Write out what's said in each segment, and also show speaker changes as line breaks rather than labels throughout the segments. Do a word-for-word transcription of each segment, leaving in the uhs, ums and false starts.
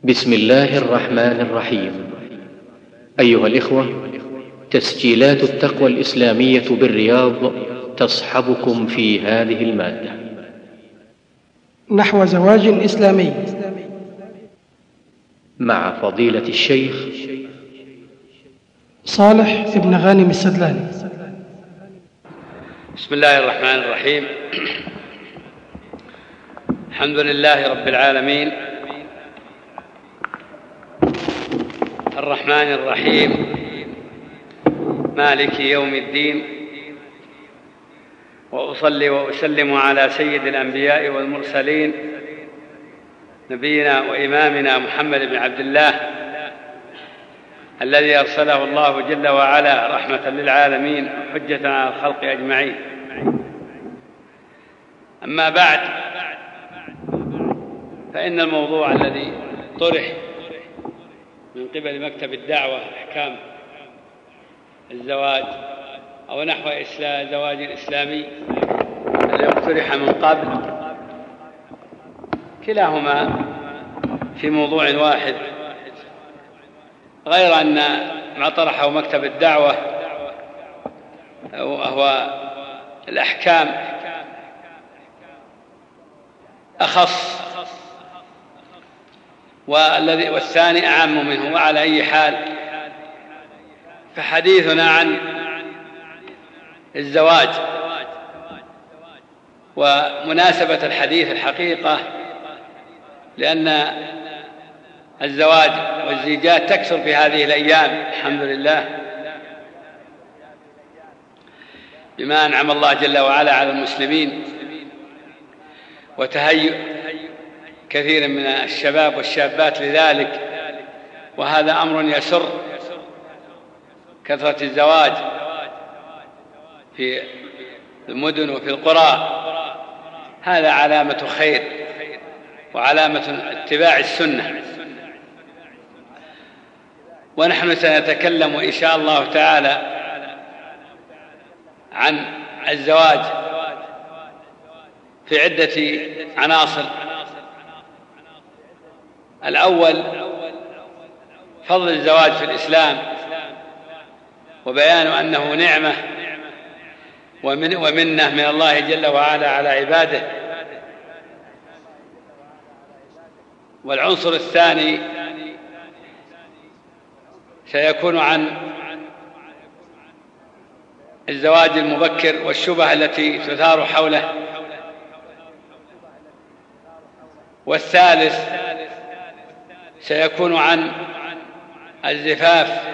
بسم الله الرحمن الرحيم. أيها الإخوة، تسجيلات التقوى الإسلامية بالرياض تصحبكم في هذه المادة
نحو زواج إسلامي
مع فضيلة الشيخ
صالح بن غانم السدلاني.
بسم الله الرحمن الرحيم. الحمد لله رب العالمين، الرحمن الرحيم، مالك يوم الدين، وأصلي وأسلم على سيد الأنبياء والمرسلين نبينا وإمامنا محمد بن عبد الله الذي أرسله الله جل وعلا رحمة للعالمين وحجة على الخلق أجمعين. أما بعد، فإن الموضوع الذي طرح من قبل مكتب الدعوة أحكام الزواج أو نحو زواج الإسلامي الذي اقترح من قبل، كلاهما في موضوع واحد، غير أن ما طرحه مكتب الدعوة وهو الأحكام أخص والذي والثاني أعم منه. وعلى أي حال، فحديثنا عن الزواج ومناسبة الحديث الحقيقة لأن الزواج والزيجات تكثر في هذه الأيام الحمد لله، بما أنعم الله جل وعلا على المسلمين وتهيئ كثير من الشباب والشابات لذلك، وهذا أمر يسر. كثرة الزواج في المدن وفي القرى هذا علامة خير وعلامة اتباع السنة. ونحن سنتكلم إن شاء الله تعالى عن الزواج في عدة عناصر. الأول فضل الزواج في الإسلام وبيان أنه نعمة ومنة من الله جل وعلا على عباده. والعنصر الثاني سيكون عن الزواج المبكر والشبهة التي تثار حوله. والثالث سيكون عن الزفاف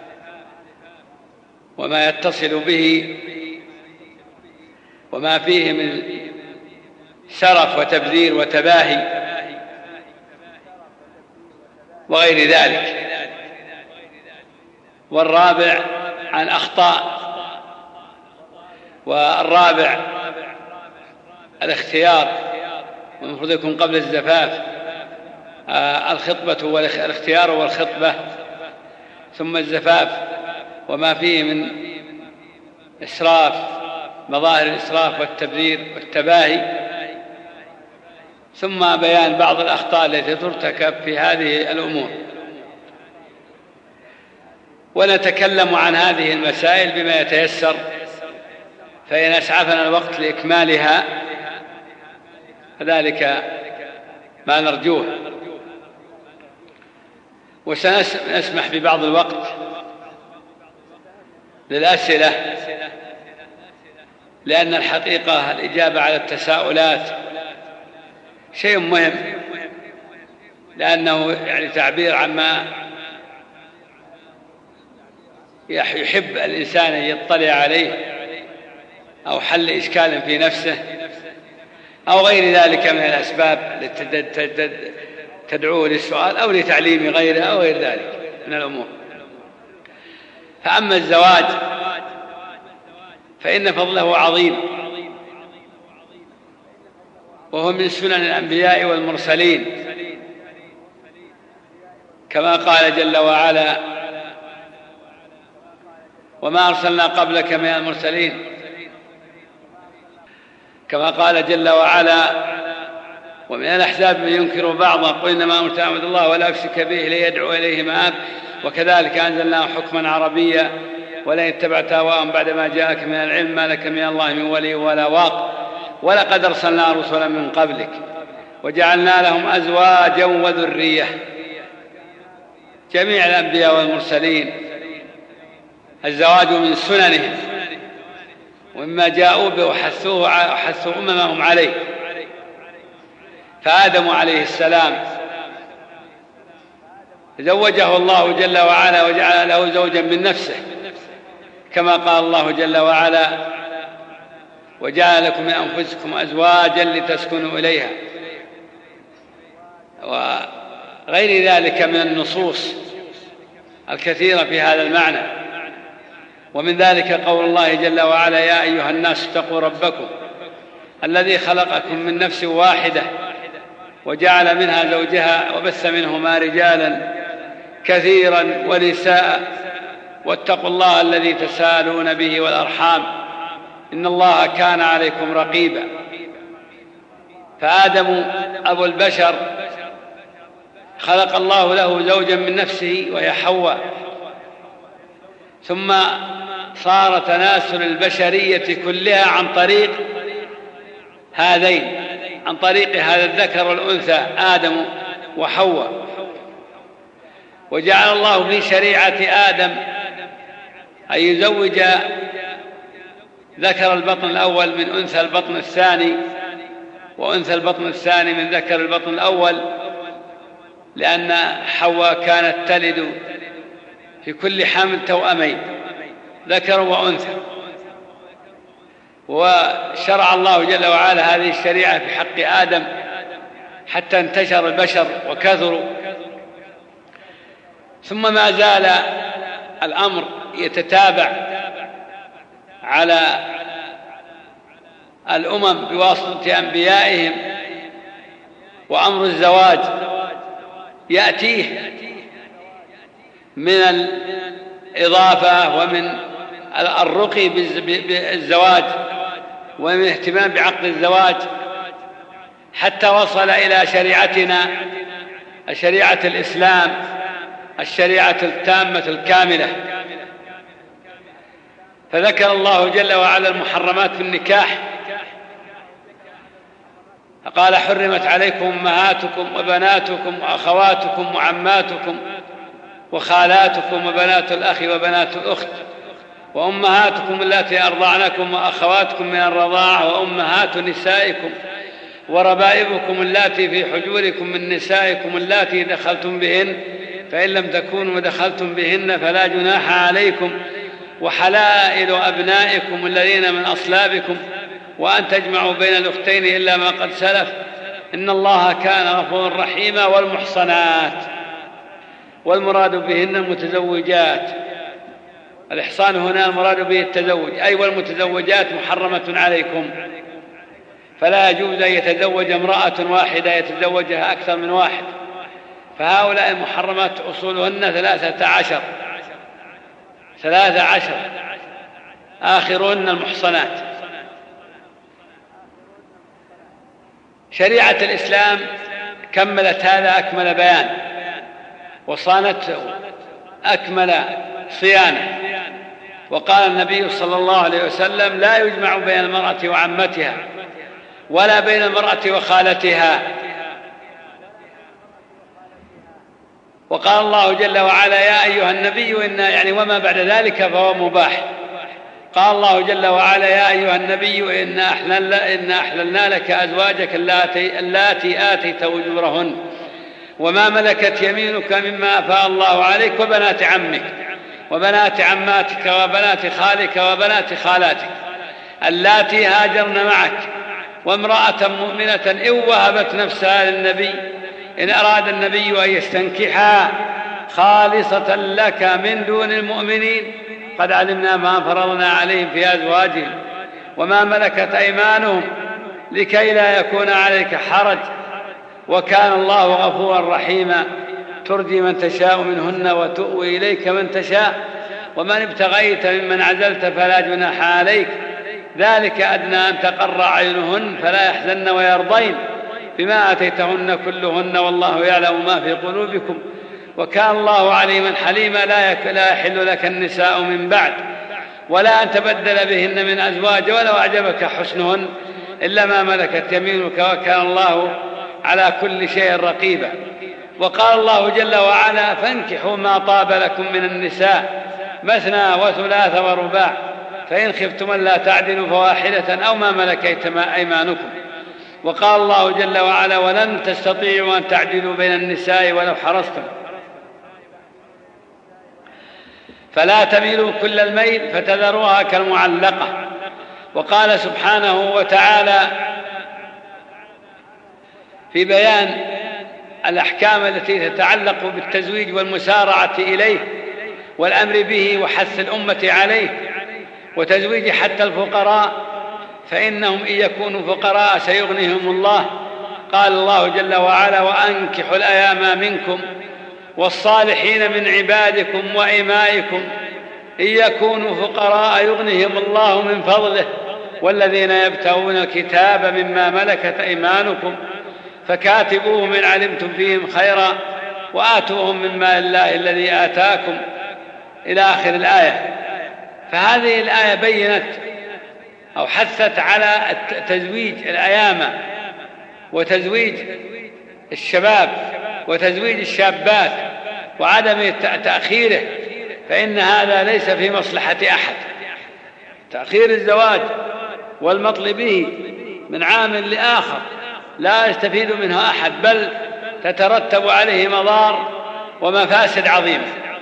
وما يتصل به وما فيه من شرف وتبذير وتباهي وغير ذلك. والرابع عن أخطاء. والرابع الاختيار، والمفروض يكون قبل الزفاف الخطبة والاختيار والخطبة، ثم الزفاف وما فيه من إسراف، مظاهر الإسراف والتبذير والتباهي، ثم بيان بعض الأخطاء التي ترتكب في هذه الأمور. ونتكلم عن هذه المسائل بما يتيسر، فإن أسعفنا الوقت لإكمالها فذلك ما نرجوه. وسنسمح ببعض الوقت للأسئلة، لأن الحقيقة الإجابة على التساؤلات شيء مهم، لأنه يعني تعبير عما يحب الإنسان أن يطلع عليه أو حل إشكال في نفسه أو غير ذلك من الأسباب التي تدعوه للسؤال أو لتعليم غيره أو غير ذلك من الأمور. فأما الزواج فإن فضله عظيم، وهو من سنن الأنبياء والمرسلين، كما قال جل وعلا: وما أرسلنا قبلك من المرسلين، كما قال جل وعلا: ومن الأحزاب من ينكر بعضا قل إنما أمرت أن أعبد الله ولا أشرك به ليدعو إليه مآب وكذلك أنزلناه حكما عربيا ولئن اتبعت أهواءهم بعد ما جاءك من العلم ما لك من الله من ولي ولا واق ولقد أرسلنا رسلا من قبلك وجعلنا لهم أزواجا وذرية. جميع الأنبياء والمرسلين الزواج من سننهم ومما جاءوا به وحثوه وحثوا أممهم عليه. فآدم عليه السلام زوجه الله جل وعلا وجعل له زوجا من نفسه كما قال الله جل وعلا وجعل لكم من أنفسكم أزواجا لتسكنوا إليها وغير ذلك من النصوص الكثيرة في هذا المعنى. ومن ذلك قول الله جل وعلا يا أيها الناس اتقوا ربكم الذي خلقكم من نفس واحدة وجعل منها زوجها وبث منهما رجالا كثيرا ونساء واتقوا الله الذي تساءلون به والأرحام إن الله كان عليكم رقيبا. فآدم أبو البشر خلق الله له زوجا من نفسه وهي حواء ثم صار تناسل البشرية كلها عن طريق هذين عن طريق هذا الذكر والأنثى آدم وحواء. وجعل الله في شريعة آدم أن يزوج ذكر البطن الأول من أنثى البطن الثاني وأنثى البطن الثاني من ذكر البطن الأول لأن حواء كانت تلد في كل حمل توأمين ذكر وأنثى. وشرع الله جل وعلا هذه الشريعة في حق آدم حتى انتشر البشر وكثروا. ثم ما زال الأمر يتتابع على الأمم بواسطة أنبيائهم وأمر الزواج يأتيه من الإضافة ومن الرقي بالزواج ومن الاهتمام بعقد الزواج حتى وصل إلى شريعتنا شريعة الإسلام الشريعة التامة الكاملة. فذكر الله جل وعلا المحرمات في النكاح فقال حرمت عليكم أمهاتكم وبناتكم وأخواتكم وعماتكم وخالاتكم وبنات الأخ وبنات الأخت وأمهاتكم اللاتي أرضعنكم وأخواتكم من الرضاعة وأمهات نسائكم وربائبكم اللاتي في حجوركم من نسائكم اللاتي دخلتم بهن فإن لم تكونوا دخلتم بهن فلا جناح عليكم وحلائل أبنائكم الذين من أصلابكم وأن تجمعوا بين الأختين إلا ما قد سلف إن الله كان غفورا رحيما. والمحصنات والمراد بهن المتزوجات الإحصان هنا المراد به التزوج أي والمتزوجات محرمة عليكم فلا يجوز أن يتزوج امرأة واحدة يتزوجها أكثر من واحد. فهؤلاء المحرمات أصولهن ثلاثة عشر ثلاثة عشر آخرهن المحصنات. شريعة الإسلام كملت هذا أكمل بيان وصانته أكمل صيانة. وقال النبي صلى الله عليه وسلم لا يجمع بين المرأة وعمتها ولا بين المرأة وخالتها. وقال الله جل وعلا يا أيها النبي إنا يعني وما بعد ذلك فهو مباح. قال الله جل وعلا يا أيها النبي إنا أحللنا, إنا أحللنا لك أزواجك اللاتي, اللاتي آتيت أجورهن وما ملكت يمينك مما أفاء الله عليك وبنات عمك وبنات عماتك وبنات خالك وبنات خالاتك اللاتي هاجرن معك وامرأة مؤمنة إن وهبت نفسها للنبي إن أراد النبي أن يستنكحها خالصة لك من دون المؤمنين قد علمنا ما فرضنا عليهم في أزواجهم وما ملكت أيمانهم لكي لا يكون عليك حرج وكان الله غفورا رحيما ترجي من تشاء منهن وتؤوي إليك من تشاء ومن ابتغيت ممن عزلت فلا جناح عليك ذلك أدنى أن تقر عينهن فلا يحزن ويرضين بما آتيتهن كلهن والله يعلم ما في قلوبكم وكان الله عليما حليما. لا يحل لك النساء من بعد ولا أن تبدل بهن من أزواج ولو أعجبك حسنهن إلا ما ملكت يمينك وكان الله على كل شيء رقيبا. وقال الله جل وعلا فانكحوا ما طاب لكم من النساء مثنى وثلاث ورباع فإن خفتم ألا تعدلوا فواحدة أو ما ملكت أيمانكم. وقال الله جل وعلا ولن تستطيعوا أن تعدلوا بين النساء ولو حرصتم فلا تميلوا كل الميل فتذروها كالمعلقة. وقال سبحانه وتعالى في بيان الأحكام التي تتعلق بالتزويج والمسارعة إليه والأمر به وحث الأمة عليه وتزويج حتى الفقراء فإنهم إن يكونوا فقراء سيغنيهم الله. قال الله جل وعلا وأنكحوا الأيام منكم والصالحين من عبادكم وإمائكم إن يكونوا فقراء يغنيهم الله من فضله والذين يبتغون الكتاب مما ملكت أيمانكم فكاتبوهم إن علمتم فيهم خيرا وآتوهم من مال الله الذي آتاكم إلى آخر الآية. فهذه الآية بينت أو حثت على تزويج الأيامى وتزويج الشباب وتزويج الشابات وعدم تأخيره، فإن هذا ليس في مصلحة أحد. تأخير الزواج والمطل به من عام لآخر لا يستفيد منه أحد، بل تترتب عليه مضار ومفاسد عظيمة.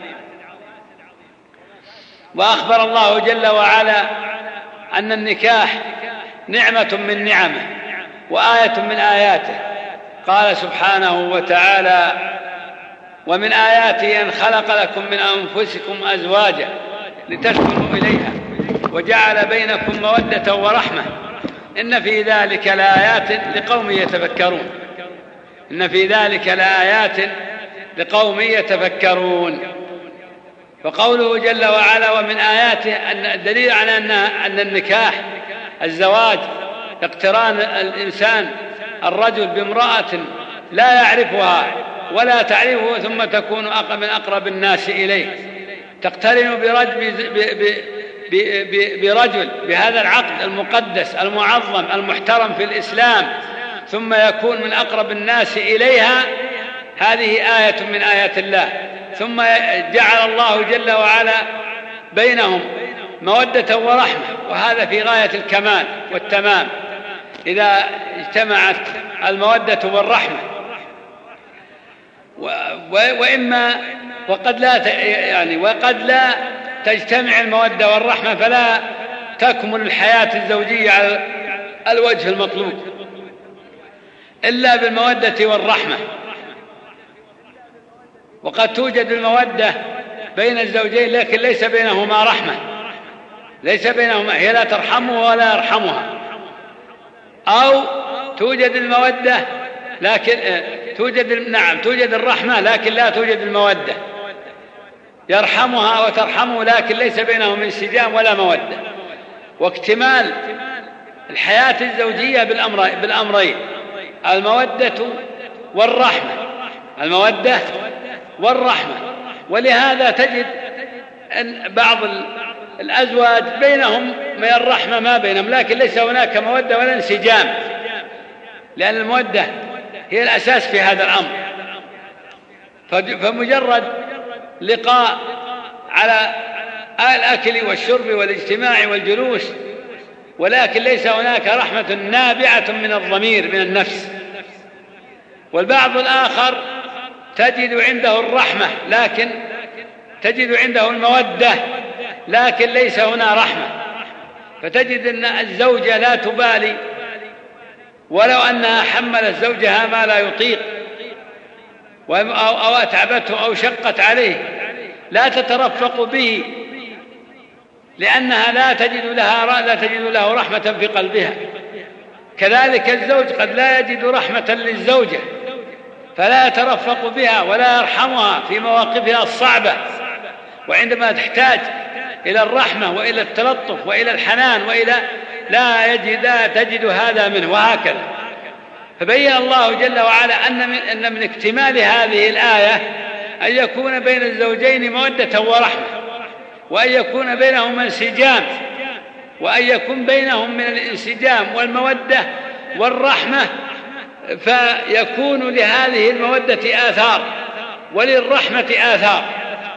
وأخبر الله جل وعلا أن النكاح نعمة من نعمه وآية من آياته. قال سبحانه وتعالى ومن آياته أن خلق لكم من أنفسكم أزواجا لتسكنوا إليها وجعل بينكم مودة ورحمة إن في ذلك لآيات لقوم يتفكرون إن في ذلك لآيات لقوم يتفكرون. فقوله جل وعلا ومن آياته أن الدليل على أن أن النكاح الزواج اقتران الإنسان الرجل بامرأة لا يعرفها ولا تعرفه ثم تكون من أقرب الناس إليه، تقترن برجل, برجل بهذا العقد المقدس المعظم المحترم في الإسلام ثم يكون من أقرب الناس إليها. هذه آية من آيات الله. ثم جعل الله جل وعلا بينهم مودة ورحمة، وهذا في غاية الكمال والتمام إذا اجتمعت المودة والرحمة. وإما وقد لا يعني وقد لا تجتمع المودة والرحمة فلا تكمل الحياة الزوجية على الوجه المطلوب إلا بالمودة والرحمة. وقد توجد المودة بين الزوجين لكن ليس بينهما رحمة، ليس بينهما، هي لا ترحمه ولا يرحمها. أو توجد المودة لكن توجد نعم توجد الرحمة لكن لا توجد المودة، يرحمها وترحمه لكن ليس بينهم انسجام ولا مودة. واكتمال الحياة الزوجية بالأمرين المودة والرحمة، المودة والرحمة. ولهذا تجد أن بعض الأزواج بينهم من الرحمة ما بينهم لكن ليس هناك مودة ولا انسجام، لأن المودة هي الأساس في هذا الأمر. فمجرد لقاء على الأكل والشرب والاجتماع والجلوس ولكن ليس هناك رحمة نابعة من الضمير من النفس. والبعض الآخر تجد عنده الرحمة لكن تجد عنده المودة لكن ليس هنا رحمة، فتجد أن الزوجة لا تبالي ولو أنها حملت زوجها ما لا يطيق أو أتعبته أو شقت عليه لا تترفق به لأنها لا تجد لها لا تجد له رحمة في قلبها. كذلك الزوج قد لا يجد رحمة للزوجة فلا يترفق بها ولا يرحمها في مواقفها الصعبة، وعندما تحتاج إلى الرحمة وإلى التلطف وإلى الحنان وإلى لا يجد لا تجد هذا منه، وهكذا. فبين الله جل وعلا أن من, أن من اكتمال هذه الآية أن يكون بين الزوجين مودة ورحمة، وأن يكون بينهما انسجام، وأن يكون بينهم من الانسجام والمودة والرحمة، فيكون لهذه المودة آثار وللرحمة آثار.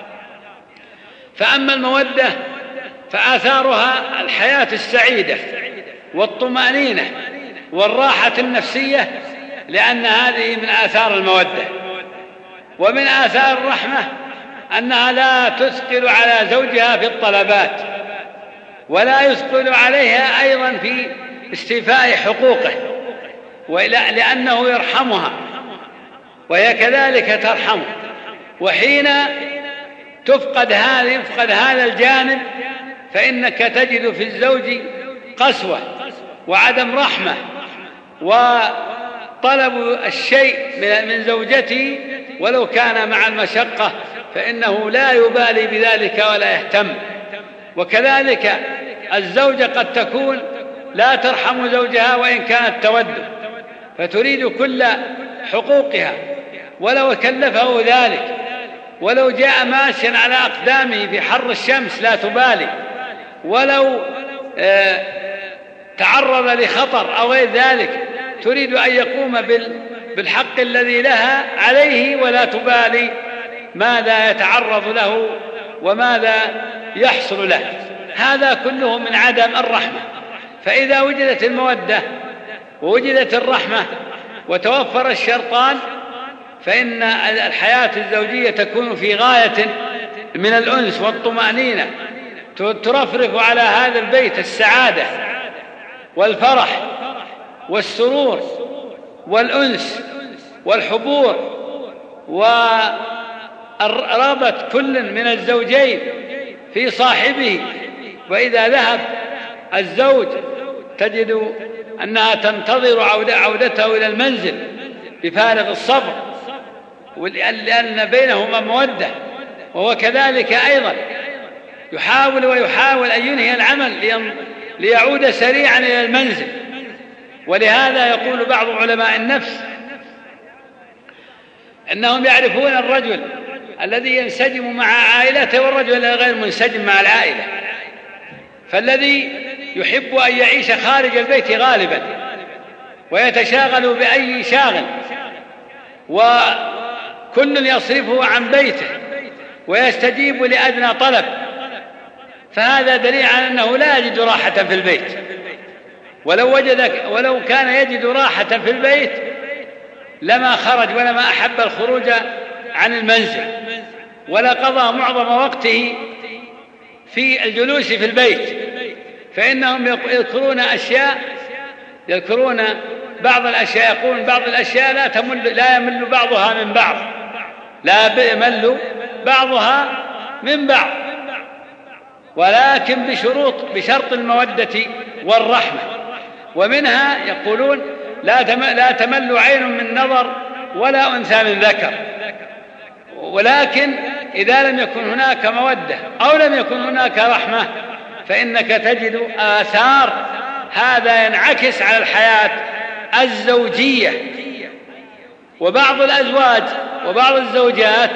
فأما المودة فآثارها الحياة السعيدة والطمأنينة والراحة النفسية، لأن هذه من آثار المودة. ومن آثار الرحمة أنها لا تثقل على زوجها في الطلبات، ولا يثقل عليها أيضا في استيفاء حقوقه، لأنه يرحمها وهي كذلك ترحمه. وحين تفقد هذا يفقد هذا الجانب فإنك تجد في الزوج قسوة وعدم رحمة وطلب الشيء من زوجته ولو كان مع المشقة، فإنه لا يبالي بذلك ولا يهتم. وكذلك الزوجة قد تكون لا ترحم زوجها وإن كانت تود، فتريد كل حقوقها ولو كلفه ذلك، ولو جاء ماشيا على أقدامه في حر الشمس لا تبالي، ولو آه تعرض لخطر أو غير ذلك تريد أن يقوم بالحق الذي لها عليه ولا تبالي ماذا يتعرض له وماذا يحصل له. هذا كله من عدم الرحمة. فإذا وجدت المودة ووجدت الرحمة وتوفر الشرطان فإن الحياة الزوجية تكون في غاية من الأنس والطمأنينة، ترفرف على هذا البيت السعادة والفرح والسرور والأنس والحبور ورغبة كل من الزوجين في صاحبه. وإذا ذهب الزوج تجد أنها تنتظر عودته إلى المنزل بفارغ الصبر، لأن بينهما مودة. وهو كذلك أيضا يحاول ويحاول أن ينهي العمل ليعود سريعا إلى المنزل. ولهذا يقول بعض علماء النفس أنهم يعرفون الرجل الذي ينسجم مع عائلته والرجل غير منسجم مع العائلة. فالذي يحب أن يعيش خارج البيت غالبا ويتشاغل بأي شاغل وكل يصرفه عن بيته ويستجيب لأدنى طلب، فهذا دليل على أنه لا يجد راحة في البيت. ولو وجد ولو كان يجد راحة في البيت لما خرج ولما أحب الخروج عن المنزل، ولا قضى معظم وقته في الجلوس في البيت. فإنهم يذكرون أشياء يذكرون بعض الأشياء يقولون بعض الأشياء لا تمل لا يمل بعضها من بعض لا يمل بعضها من بعض، ولكن بشروط بشرط المودة والرحمة. ومنها يقولون لا تمل عين من نظر ولا أنثى من ذكر. ولكن إذا لم يكن هناك مودة أو لم يكن هناك رحمة فإنك تجد آثار هذا ينعكس على الحياة الزوجية. وبعض الأزواج وبعض الزوجات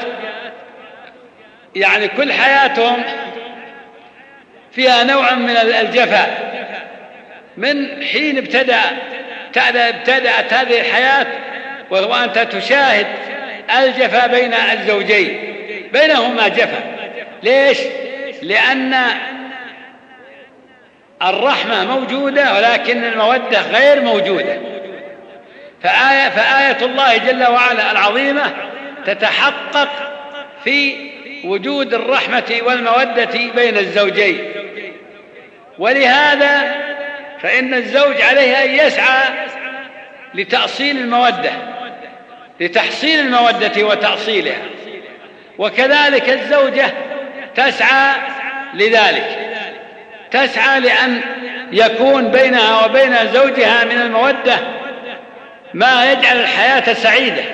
يعني كل حياتهم فيها نوع من الجفاء من حين ابتدأ ابتدأت هذه الحياة، وأنت تشاهد الجفاء بين الزوجين بينهما جفاء. ليش؟ لأن الرحمة موجودة ولكن المودة غير موجودة. فآية, فآية الله جل وعلا العظيمة تتحقق في وجود الرحمة والمودة بين الزوجين. ولهذا فإن الزوج عليه أن يسعى لتأصيل المودة لتحصيل المودة وتأصيلها، وكذلك الزوجة تسعى لذلك، تسعى لأن يكون بينها وبين زوجها من المودة ما يجعل الحياة سعيدة.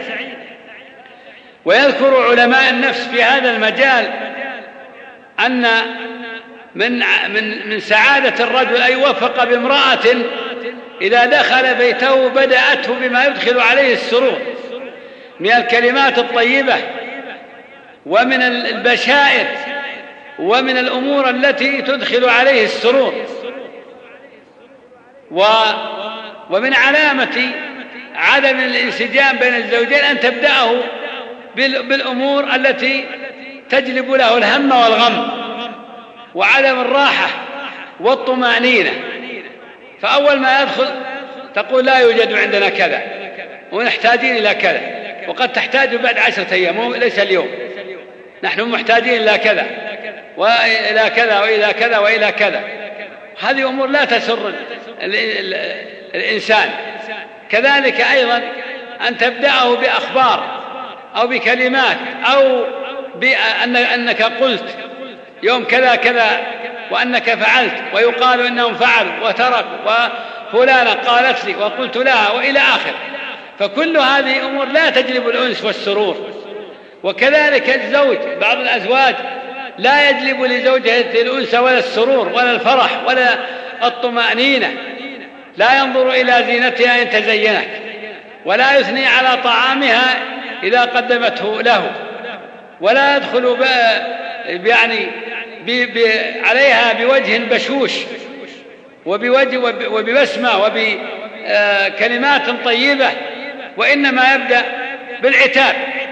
ويذكر علماء النفس في هذا المجال أن من من من سعادة الرجل أن يوفق بامرأة إذا دخل بيته بدأته بما يدخل عليه السرور من الكلمات الطيبة ومن البشائر ومن الأمور التي تدخل عليه السرور. ومن علامة عدم الانسجام بين الزوجين أن تبدأه بالأمور التي تجلب له الهم والغم وعدم الراحة والطمأنينة. فأول ما يدخل تقول لا يوجد عندنا كذا ونحتاجين إلى كذا، وقد تحتاج بعد عشرة أيام ليس اليوم، نحن محتاجين إلى كذا وإلى كذا وإلى كذا وإلى كذا. هذه أمور لا تسر الإنسان. كذلك أيضا أن تبدأه بأخبار أو بكلمات أو بأنك قلت يوم كذا كذا وأنك فعلت، ويقال إنهم فعلوا وتركوا وفلانة قالت لي وقلت لها وإلى آخر. فكل هذه أمور لا تجلب الأنس والسرور. وكذلك الزوج، بعض الأزواج لا يجلب لزوجته الأنس ولا السرور ولا الفرح ولا الطمأنينة، لا ينظر إلى زينتها إن تزينت، ولا يثني على طعامها إذا قدمته له، ولا يدخل يعني عليها بوجه بشوش وبوجه وببسمة وبكلمات طيبة، وإنما يبدأ بالعتاب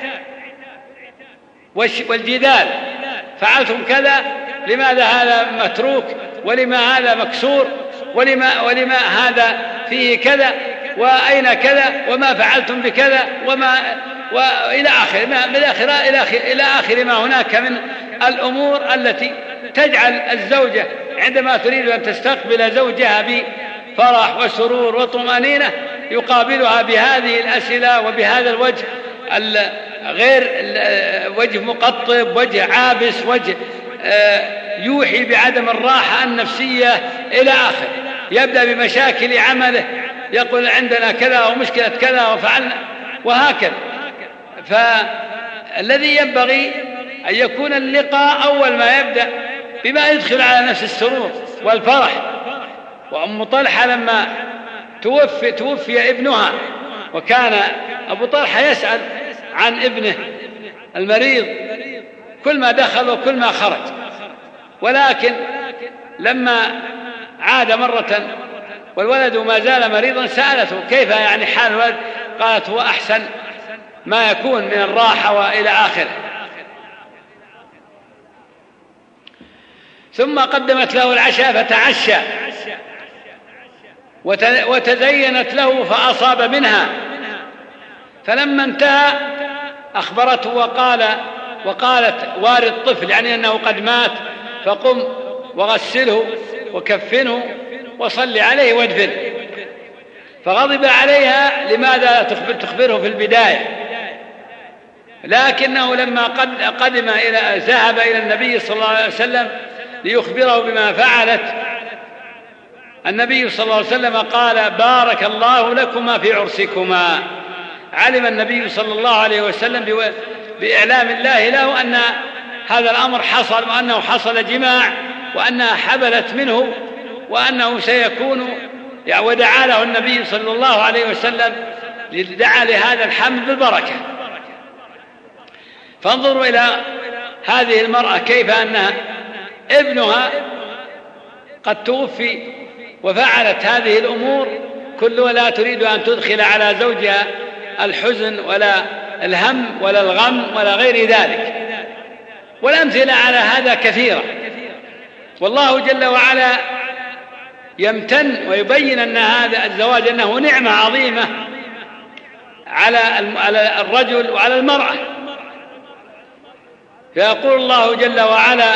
والجدال. فعلتم كذا، لماذا هذا متروك، ولما هذا مكسور، ولما, ولما هذا فيه كذا، وأين كذا، وما فعلتم بكذا، وما وإلى آخر إلى آخر إلى آخر ما هناك من الأمور التي تجعل الزوجة عندما تريد أن تستقبل زوجها بفرح وسرور وطمأنينة يقابلها بهذه الأسئلة وبهذا الوجه غير وجه مقطب، وجه عابس، وجه يوحي بعدم الراحة النفسية إلى آخر. يبدأ بمشاكل عمله، يقول عندنا كذا ومشكلة كذا وفعلنا وهكذا. فالذي ينبغي أن يكون اللقاء أول ما يبدأ بما يدخل على نفس السرور والفرح. وأم طلحة لما توفي, توفي ابنها، وكان أبو طلحة يسأل عن ابنه المريض كل ما دخل وكل ما خرج، ولكن لما عاد مرة والولد ما زال مريضا سألته كيف يعني حال الولد، قالت هو أحسن ما يكون من الراحة وإلى آخره. ثم قدمت له العشاء فتعشى وتزينت له فأصاب منها، فلما انتهى أخبرته وقال وقالت وارد الطفل، يعني أنه قد مات، فقم وغسله وكفنه وصل عليه وادفنه. فغضب عليها لماذا تخبر تخبره في البداية، لكنه لما قدم إلى ذهب إلى النبي صلى الله عليه وسلم ليخبره بما فعلت، النبي صلى الله عليه وسلم قال بارك الله لكما في عرسكما. علم النبي صلى الله عليه وسلم بإعلام الله له أن هذا الأمر حصل، وأنه حصل جماع، وأنها حبلت منه، وأنه سيكون، ودعا له النبي صلى الله عليه وسلم دعا لهذا الحمل بالبركة. فانظروا إلى هذه المرأة كيف أنها ابنها قد توفي وفعلت هذه الأمور كلها، لا تريد أن تدخل على زوجها الحزن ولا الهم ولا الغم ولا غير ذلك. والأمثلة على هذا كثيرة. والله جل وعلا يمتن ويبين أن هذا الزواج أنه نعمة عظيمة على الرجل وعلى المرأة. فيقول الله جل وعلا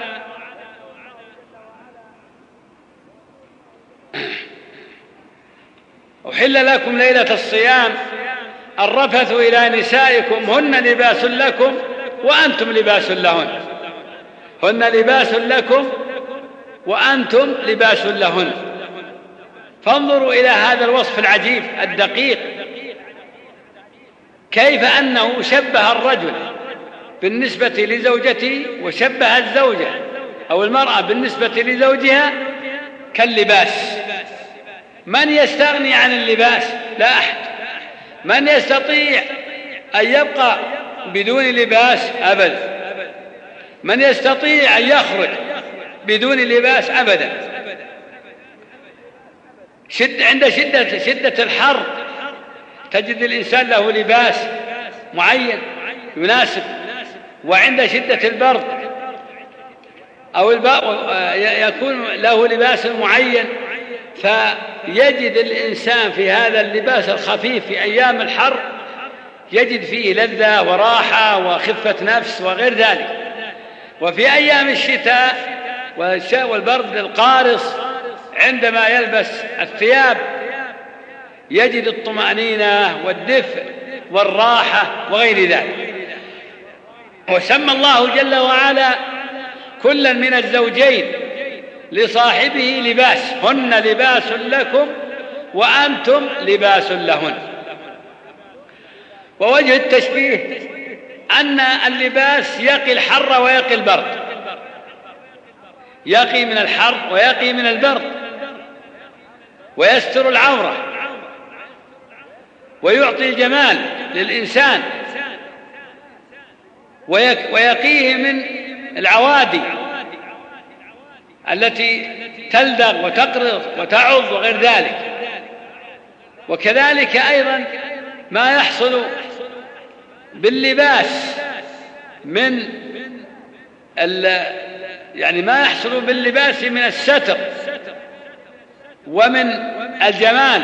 أحل لكم ليلة الصيام الرفث إلى نسائكم هن لباس لكم وأنتم لباس لهن، هن لباس لكم وأنتم لباس لهن. فانظروا إلى هذا الوصف العجيب الدقيق، كيف أنه شبه الرجل بالنسبة لزوجته وشبه الزوجة أو المرأة بالنسبة لزوجها كاللباس، من يستغني عن اللباس؟ لا أحد. من يستطيع أن يبقى بدون لباس؟ أبدا. من يستطيع أن يخرج بدون لباس؟ أبدا. شد عند شدة, شدة الحر تجد الإنسان له لباس معين يناسب، وعند شدة البرد أو يكون له لباس معين، فيجد الإنسان في هذا اللباس الخفيف في أيام الحر يجد فيه لذة وراحة وخفة نفس وغير ذلك. وفي أيام الشتاء والبرد القارص عندما يلبس الثياب يجد الطمأنينة والدفء والراحة وغير ذلك. وسمى الله جل وعلا كلا من الزوجين لصاحبه لباس، هن لباس لكم وأنتم لباس لهن. ووجه التشبيه أن اللباس يقي الحر ويقي البرد، يقي من الحر ويقي من البرد، ويستر العورة، ويعطي الجمال للإنسان، ويقيه من العوادي التي تلدغ وتقرض وتعض وغير ذلك. وكذلك أيضا ما يحصل باللباس من يعني ما يحصل باللباس من الستر ومن الجمال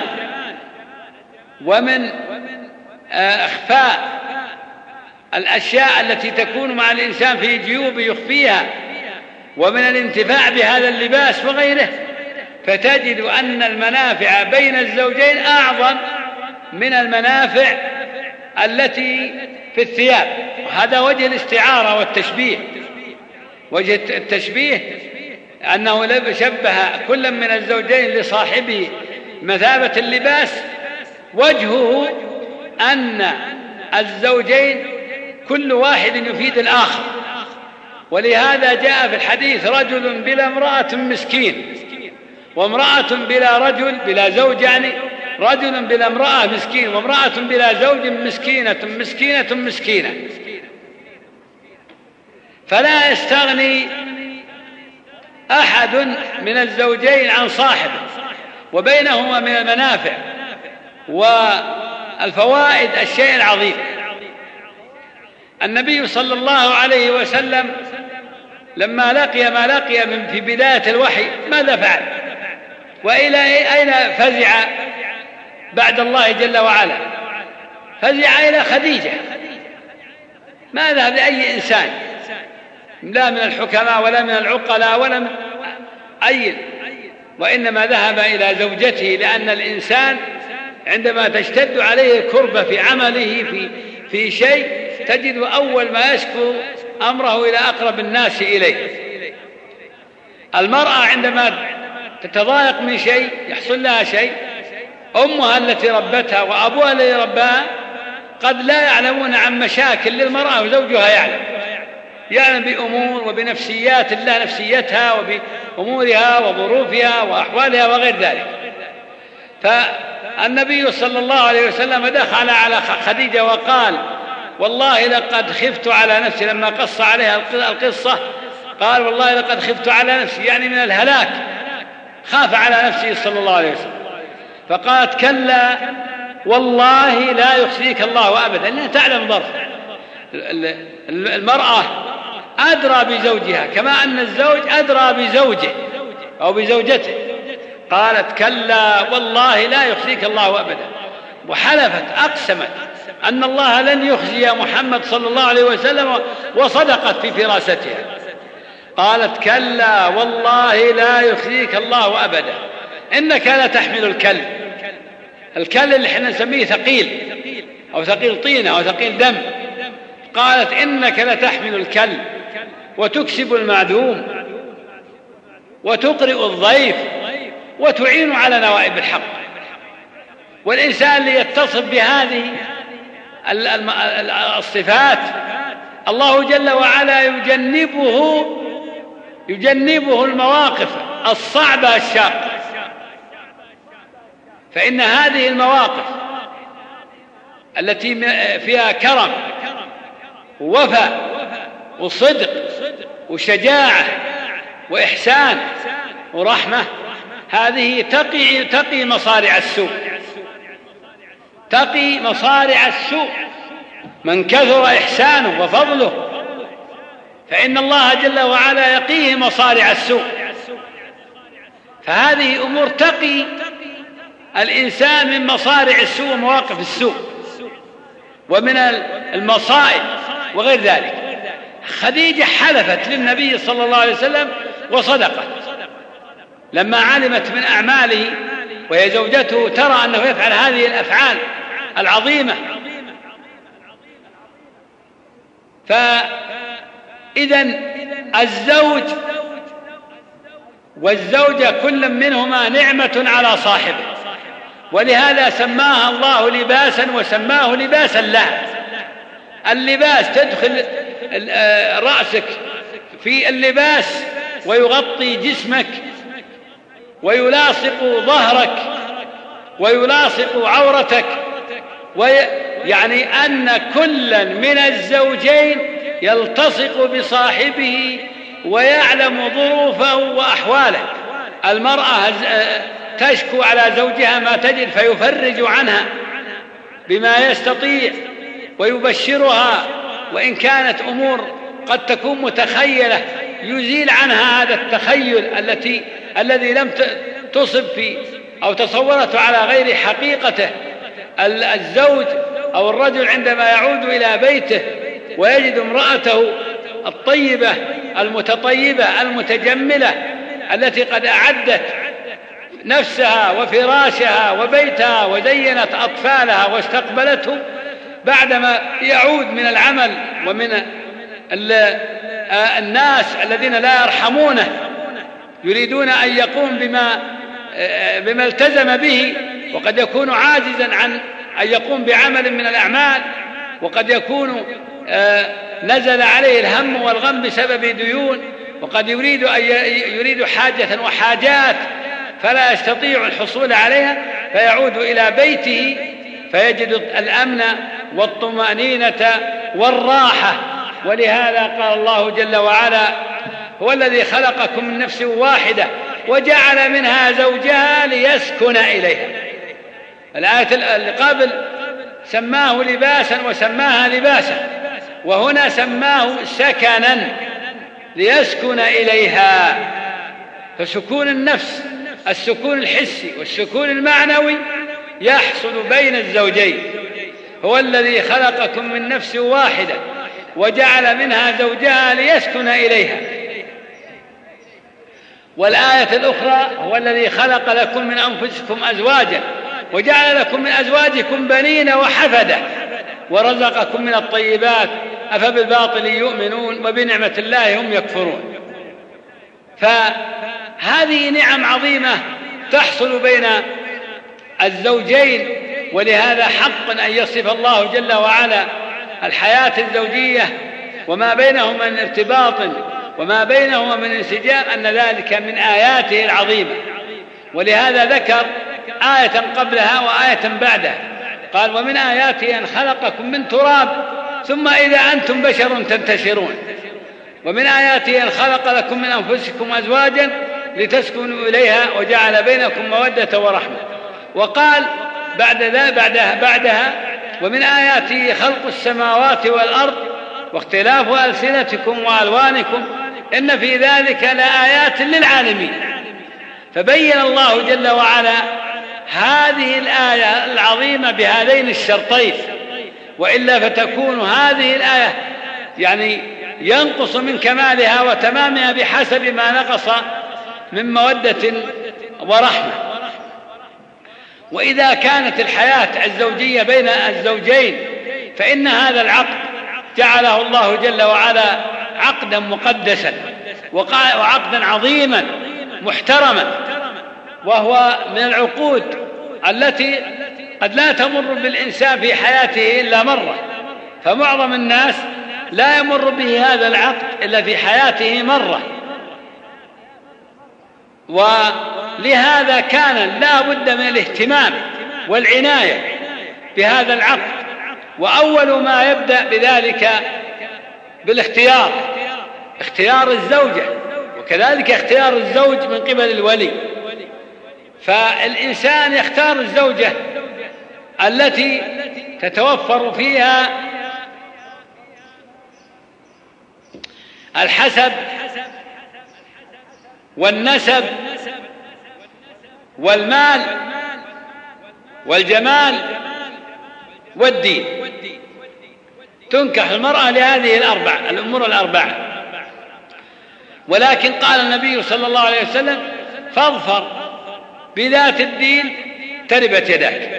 ومن إخفاء الأشياء التي تكون مع الإنسان في جيوبه يخفيها، ومن الانتفاع بهذا اللباس وغيره، فتجد أن المنافع بين الزوجين أعظم من المنافع التي في الثياب. وهذا وجه الاستعارة والتشبيه. وجه التشبيه أنه شبه كل من الزوجين لصاحبه مثابة اللباس، وجهه أن الزوجين كل واحد يفيد الآخر. ولهذا جاء في الحديث رجل بلا امرأة مسكين، وامرأة بلا رجل بلا زوج، يعني رجل بلا امرأة مسكين، وامرأة بلا زوج مسكينة مسكينة مسكينة. فلا يستغني أحد من الزوجين عن صاحبه، وبينهما من المنافع والفوائد الشيء العظيم. النبي صلى الله عليه وسلم لما لقي ما لقي من في بداية الوحي ماذا فعل؟ وإلى أين فزع بعد الله جل وعلا؟ فزع إلى خديجة. ما ذهب لأي إنسان، لا من الحكماء ولا من العقلاء ولا من أي، وإنما ذهب إلى زوجته، لأن الإنسان عندما تشتد عليه الكربة في عمله في في شيء تجد أول ما يشكو أمره إلى أقرب الناس إليه. المرأة عندما تتضايق من شيء يحصل لها شيء، أمها التي ربتها وأبوها الذي رباها قد لا يعلمون عن مشاكل للمرأة، وزوجها يعلم يعلم بأمور وبنفسيات الله، نفسيتها وبأمورها وظروفها وأحوالها وغير ذلك. فالنبي صلى الله عليه وسلم دخل على خديجة وقال والله لقد خفت على نفسي، لما قص عليها القصة قال والله لقد خفت على نفسي، يعني من الهلاك، خاف على نفسه صلى الله عليه وسلم. فقالت كلا والله لا يخزيك الله أبدا، لأنها تعلم ظرف المرأة أدرى بزوجها كما أن الزوج أدرى بزوجه أو بزوجته. قالت كلا والله لا يخزيك الله أبدا، وحلفت أقسمت أن الله لن يخزي محمد صلى الله عليه وسلم، وصدقت في فراستها. قالت كلا والله لا يخزيك الله أبدا، إنك لا تحمل الكل، الكل اللي احنا نسميه ثقيل أو ثقيل طينة أو ثقيل دم. قالت إنك لا تحمل الكل وتكسب المعدوم وتقرئ الضيف وتعين على نوائب الحق. والإنسان ليتصف بهذه الصفات الله جل وعلا يجنبه يجنبه المواقف الصعبة الشاقة. فإن هذه المواقف التي فيها كرم ووفاء وصدق وشجاعة وإحسان ورحمة، هذه تقي تقي مصارع السوء، تقي مصارع السوء. من كثر إحسانه وفضله فإن الله جل وعلا يقيه مصارع السوء. فهذه أمور تقي الإنسان من مصارع السوء ومواقف السوء ومن المصائب وغير ذلك. خديجة حلفت للنبي صلى الله عليه وسلم وصدقت لما علمت من أعماله، وهي زوجته ترى أنه يفعل هذه الأفعال العظيمة. فإذن الزوج والزوجة كل منهما نعمة على صاحبه، ولهذا سماها الله لباسا وسماه لباسا لها. اللباس تدخل رأسك في اللباس ويغطي جسمك ويلاصق ظهرك ويلاصق عورتك، ويعني أن كلا من الزوجين يلتصق بصاحبه ويعلم ظروفه وأحواله. المرأة تشكو على زوجها ما تجد فيفرج عنها بما يستطيع ويبشرها، وإن كانت أمور قد تكون متخيلة يزيل عنها هذا التخيل التي الذي لم تصب فيه أو تصورته على غير حقيقته. الزوج أو الرجل عندما يعود إلى بيته ويجد امرأته الطيبة المتطيبة المتجملة التي قد أعدت نفسها وفراشها وبيتها وزينت أطفالها واستقبلته، بعدما يعود من العمل ومن الناس الذين لا يرحمونه يريدون أن يقوم بما بما التزم به، وقد يكون عاجزا عن أن يقوم بعمل من الأعمال، وقد يكون نزل عليه الهم والغم بسبب ديون، وقد يريد أن يريد حاجة وحاجات فلا يستطيع الحصول عليها، فيعود إلى بيته فيجد الأمن والطمأنينة والراحة. ولهذا قال الله جل وعلا: هو الذي خلقكم من نفس واحدة وجعل منها زوجها ليسكن إليها. الآية اللي قبل سماه لباسا وسماها لباسا، وهنا سماه سكنا ليسكن إليها. فسكون النفس، السكون الحسي والسكون المعنوي، يحصل بين الزوجين. هو الذي خلقكم من نفس واحدة وجعل منها زوجها ليسكن إليها. والآية الأخرى: هو الذي خلق لكم من أنفسكم أزواجا وجعل لكم من أزواجكم بنين وحفدة ورزقكم من الطيبات أفبالباطل يؤمنون وبنعمة الله هم يكفرون. فهذه نعم عظيمة تحصل بين الزوجين، ولهذا حق أن يصف الله جل وعلا الحياة الزوجية وما بينهما من ارتباط وما بينهما من انسجام أن ذلك من آياته العظيمة. ولهذا ذكر آية قبلها وآية بعدها، قال: ومن آياته أن خلقكم من تراب ثم إذا أنتم بشر تنتشرون، ومن آياته أن خلق لكم من أنفسكم أزواجا لتسكنوا إليها وجعل بينكم مودة ورحمة. وقال بعد ذا بعدها, بعدها ومن آياته خلق السماوات والأرض واختلاف ألسنتكم وألوانكم إن في ذلك لآيات للعالمين. فبين الله جل وعلا هذه الآية العظيمة بهذين الشرطين، وإلا فتكون هذه الآية يعني ينقص من كمالها وتمامها بحسب ما نقص من مودة ورحمة. وإذا كانت الحياة الزوجية بين الزوجين فإن هذا العقد جعله الله جل وعلا عقدا مقدسا وعقدا عظيما محترما، وهو من العقود التي قد لا تمر بالإنسان في حياته إلا مرة، فمعظم الناس لا يمر به هذا العقد إلا في حياته مرة. ولهذا كان لا بد من الاهتمام والعناية بهذا العقد. وأول ما يبدأ بذلك بالاختيار، اختيار الزوجة، وكذلك اختيار الزوج من قبل الولي. فالإنسان يختار الزوجة التي تتوفر فيها الحسب والنسب والمال والجمال والدين. تنكح المرأة لهذه الأربع الأمور الأربعة. ولكن قال النبي صلى الله عليه وسلم: فاظفر بذات الدين تربت يداك.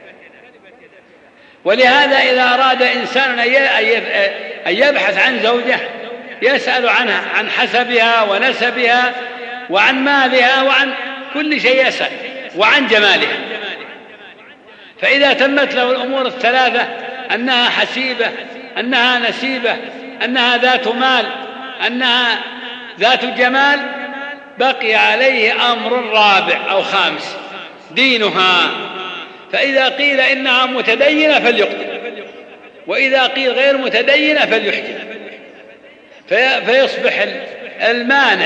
ولهذا إذا أراد إنسان أن يبحث عن زوجة يسأل عنها، عن حسبها ونسبها وعن مالها وعن كل شيء يسأل، وعن جمالها. فإذا تمت له الأمور الثلاثة، أنها حسيبة، أنها نسيبة، أنها ذات مال، أنها ذات جمال، بقي عليه أمر رابع أو خامس: دينها. فإذا قيل إنها متدينة فليقتل، وإذا قيل غير متدينة فليحجب. فيصبح المانع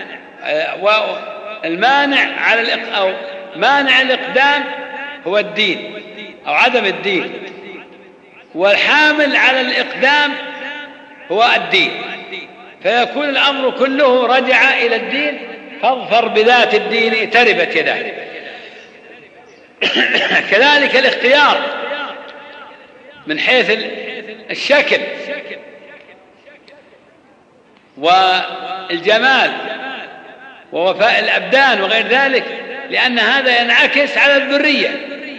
والمانع على أو مانع الإقدام هو الدين أو عدم الدين، والحامل على الإقدام هو الدين. فيكون الأمر كله رجع إلى الدين. فاظفر بذات الدين تربت يداك. كذلك الاختيار من حيث الشكل والجمال ووفاء الأبدان وغير ذلك، لأن هذا ينعكس على الذرية.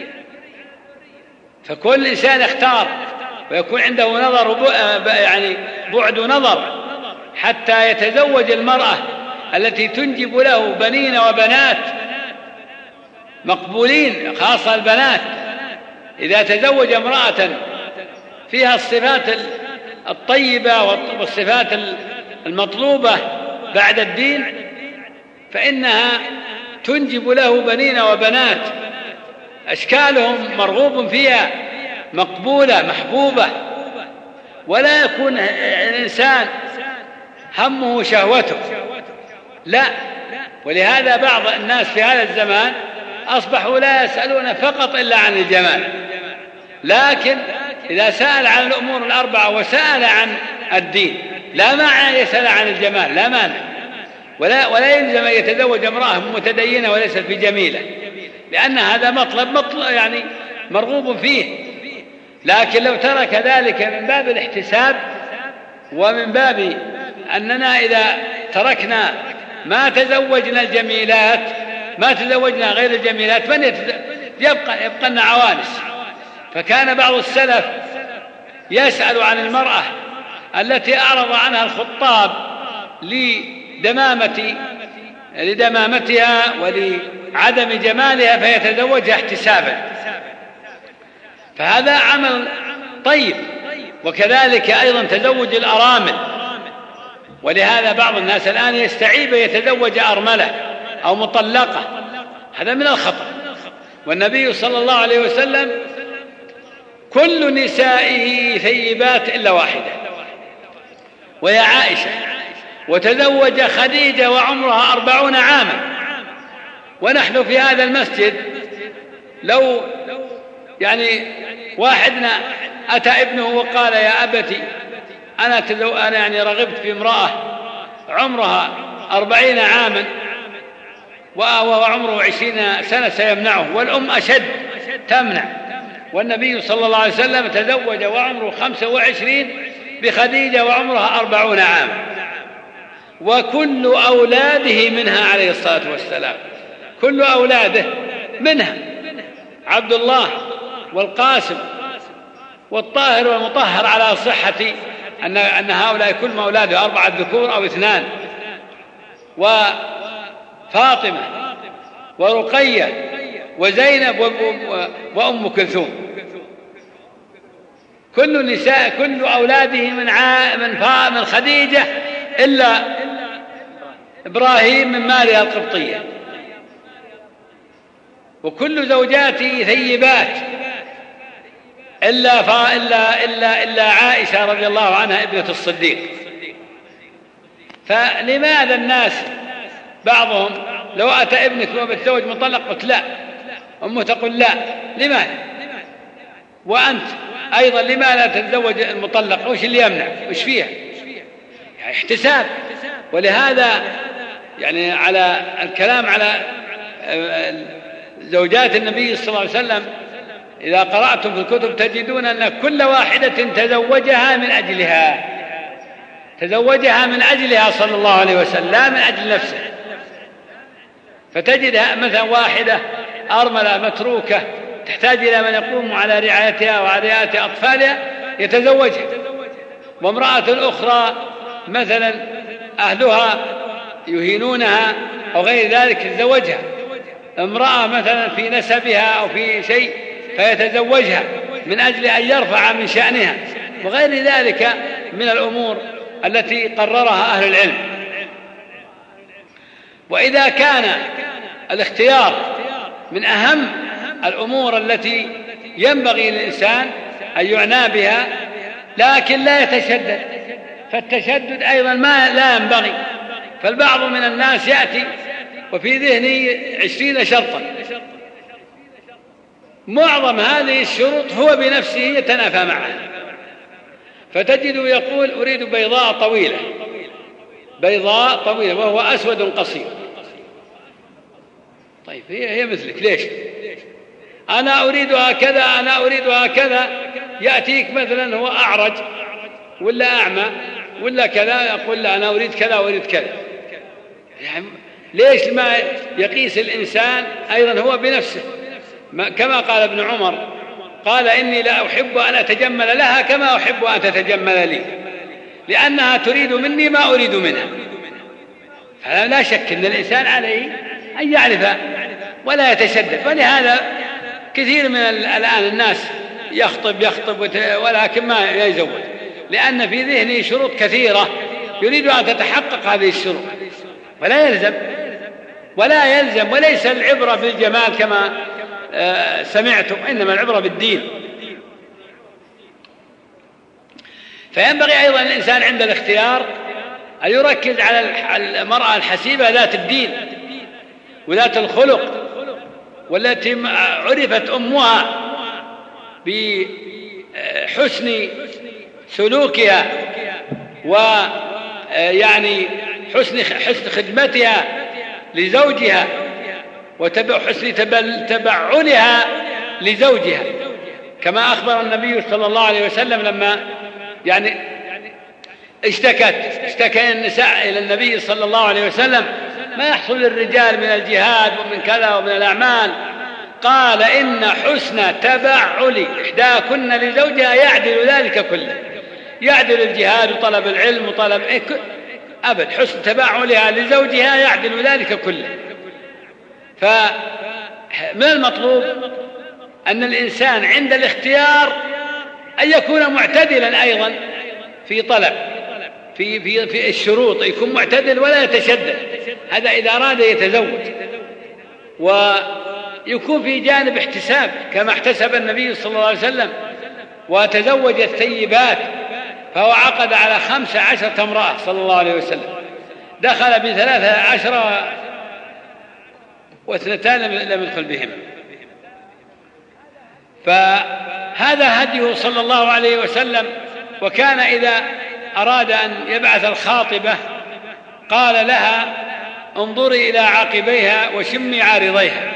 فكل إنسان اختار ويكون عنده نظر يعني بعد نظر حتى يتزوج المرأة التي تنجب له بنين وبنات مقبولين، خاصة البنات. إذا تزوج امرأة فيها الصفات الطيبة والصفات المطلوبة بعد الدين، فإنها تنجب له بنين وبنات أشكالهم مرغوب فيها، مقبولة محبوبة. ولا يكون الإنسان همه شهوته، لا. ولهذا بعض الناس في هذا الزمان أصبحوا لا يسألون فقط إلا عن الجمال، لكن إذا سأل عن الأمور الأربعة وسأل عن الدين لا معنى يسأل عن الجمال، لا مانع. ولا, ولا يلزم أن يتزوج امرأة متدينة وليست بجميلة، لأن هذا مطلب, مطلب يعني مرغوب فيه. لكن لو ترك ذلك من باب الاحتساب ومن باب أننا إذا تركنا ما تزوجنا الجميلات ما تزوجنا غير الجميلات من يبقى يبقى عوانس. فكان بعض السلف يسأل عن المرأة التي أعرض عنها الخطاب لدمامة لدمامتها ولعدم جمالها فيتزوجها احتسابا، فهذا عمل طيب. وكذلك أيضا تزوج الأرامل. ولهذا بعض الناس الآن يستعيب يتزوج أرملة أو مطلقة، هذا من الخطأ. والنبي صلى الله عليه وسلم كل نسائه ثيبات إلا واحدة وهي عائشة، وتزوج خديجة وعمرها أربعون عاما. ونحن في هذا المسجد لو يعني واحدنا أتى ابنه وقال: يا أبتي أنا, تزو... أنا يعني رغبت في امرأة عمرها أربعين عاما وهو عمره عشرين سنة سيمنعه، والأم أشد تمنع. والنبي صلى الله عليه وسلم تزوج وعمره خمسة وعشرين بخديجة وعمرها أربعون عاما، وكل أولاده منها عليه الصلاة والسلام، كل أولاده منها، عبد الله والقاسم والطاهر والمطهر، على صحة أن, أن هؤلاء كل أولاده أربعة ذكور أو اثنان، وفاطمة ورقية وزينب وأم كلثوم، كل نساء كل أولاده من من من خديجة إلا إبراهيم من ماريا القبطية. وكل زوجاته ثيبات إلا, إلا, إلا, إلا عائشة رضي الله عنها ابنة الصديق. فلماذا الناس بعضهم لو أتى ابنك وبتزوج مطلق قلت لا، أمه تقول لا، لماذا؟ وأنت أيضا لما لا تتزوج المطلق؟ وش اللي يمنع؟ وش فيها؟ يعني احتساب. ولهذا يعني على الكلام على زوجات النبي صلى الله عليه وسلم، إذا قرأتم في الكتب تجدون أن كل واحدة تزوجها من أجلها تزوجها من أجلها صلى الله عليه وسلم، لا من أجل نفسه. فتجدها مثلا واحدة أرملة متروكة تحتاج إلى من يقوم على رعايتها وعلى رعاية أطفالها يتزوجها، وامرأة أخرى مثلا أهلها يهينونها أو غير ذلك يتزوجها، امرأة مثلا في نسبها أو في شيء فيتزوجها من أجل أن يرفع من شأنها، وغير ذلك من الأمور التي قررها أهل العلم. وإذا كان الاختيار من أهم الأمور التي ينبغي للإنسان أن يعنى بها، لكن لا يتشدد، فالتشدد أيضا ما لا ينبغي. فالبعض من الناس يأتي وفي ذهنه عشرين شرطا، معظم هذه الشروط هو بنفسه يتنافى معها، فتجده يقول أريد بيضاء طويلة بيضاء طويلة وهو أسود قصير. طيب هي هي مثلك، ليش؟ أنا أريدها كذا أنا أريدها كذا. يأتيك مثلا هو أعرج ولا أعمى ولا كذا، يقول لا أنا أريد كذا وأريد كذا. يعني ليش ما يقيس الإنسان أيضا هو بنفسه؟ كما قال ابن عمر، قال إني لا أحب أن أتجمل لها كما أحب أن تتجمل لي، لأنها تريد مني ما أريد منها. فلا شك أن الإنسان عليه أن يعرف ولا يتشدد. ولهذا كثير من الآن الناس يخطب يخطب ولكن ما يزوج، لأن في ذهنه شروط كثيرة يريد أن تتحقق هذه الشروط، ولا يلزم ولا يلزم وليس العبرة بالجمال كما سمعتم، إنما العبرة بالدين. فينبغي أيضا الإنسان عند الاختيار أن يركز على المرأة الحسيبة ذات الدين وذات الخلق، والتي عرفت أمها بحسن سلوكها ويعني حسن حسن خدمتها لزوجها وحسن تبعلها لزوجها، كما أخبر النبي صلى الله عليه وسلم لما يعني اشتكت اشتكى النساء إلى النبي صلى الله عليه وسلم ما يحصل للرجال من الجهاد ومن كذا ومن الأعمال، قال إن حسن تبعل إحداكن لزوجها يعدل ذلك كله. يعدل الجهاد وطلب العلم وطلب إيه أبد، حسن تبعلها لزوجها يعدل ذلك كله. فمن المطلوب أن الإنسان عند الاختيار أن يكون معتدلا أيضا في طلب في, في, في الشروط، يكون معتدل ولا يتشدد. هذا إذا أراد يتزوج، ويكون في جانب احتساب كما احتسب النبي صلى الله عليه وسلم وتزوج الثيبات، فهو عقد على خمس عشرة امرأة صلى الله عليه وسلم، دخل بثلاثة عشر واثنتان لم يدخل بهم. فهذا هديه صلى الله عليه وسلم. وكان إذا أراد أن يبعث الخاطبة قال لها انظري إلى عاقبيها وشمي عارضيها.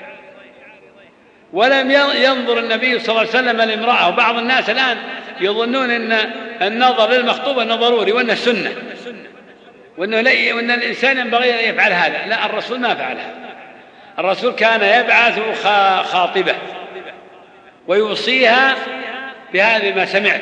ولم ينظر النبي صلى الله عليه وسلم لامرأة. وبعض الناس الآن يظنون أن النظر للمخطوبة أنه ضروري وأنه سنة وأنه وأن الإنسان ينبغي أن يفعل هذا. لا، الرسول ما فعل هذا. الرسول كان يبعث خاطبة ويوصيها بهذا ما سمعت.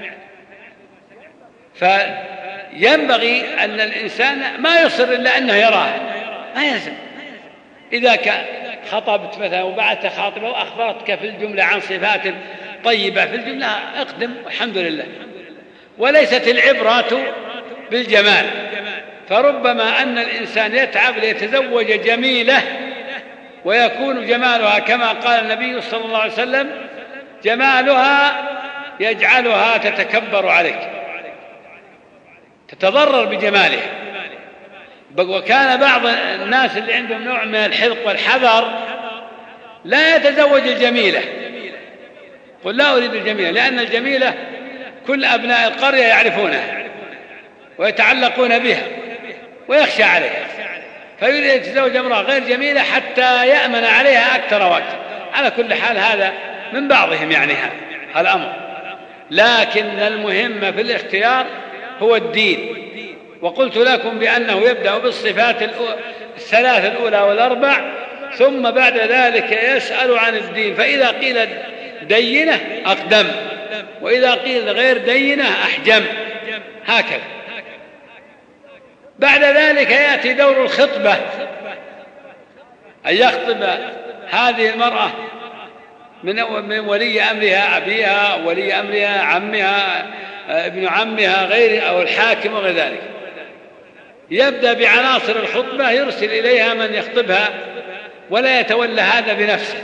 فينبغي أن الإنسان ما يصر إلا أنه يراها، ما يلزم. إذا خطبت مثلا وبعثت خاطبة وأخبرتك في الجملة عن صفات طيبة في الجملة اقدم والحمد لله. وليست العبرة بالجمال، فربما أن الإنسان يتعب ليتزوج جميلة ويكون جمالها كما قال النبي صلى الله عليه وسلم: جمالها يجعلها تتكبر عليك، تتضرر بجمالها. وكان بعض الناس اللي عندهم نوع من الحذق والحذر لا يتزوج الجميلة. قل لا أريد الجميلة، لأن الجميلة كل أبناء القرية يعرفونها ويتعلقون بها ويخشى عليها، فيريد أن يتزوج امرأة غير جميلة حتى يأمن عليها أكثر وقت. على كل حال هذا من بعضهم يعني هذا الأمر، لكن المهم في الاختيار هو الدين. وقلت لكم بأنه يبدأ بالصفات الثلاث الأولى والأربع، ثم بعد ذلك يسأل عن الدين، فإذا قيل دينة أقدم، وإذا قيل غير دينة أحجم، هكذا. بعد ذلك يأتي دور الخطبة، أن يخطب هذه المرأة من ولي أمرها أبيها، ولي أمرها عمها، ابن عمها، غير أو الحاكم وغير ذلك. يبدأ بعناصر الخطبة، يرسل إليها من يخطبها ولا يتولى هذا بنفسه،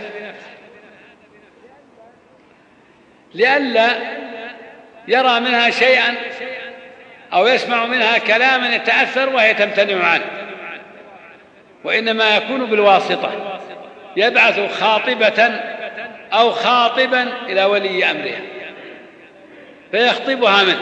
لئلا يرى منها شيئا أو يسمع منها كلاما يتأثر وهي تمتنع عنه، وإنما يكون بالواسطة. يبعث خاطبة أو خاطبا إلى ولي أمرها فيخطبها منه.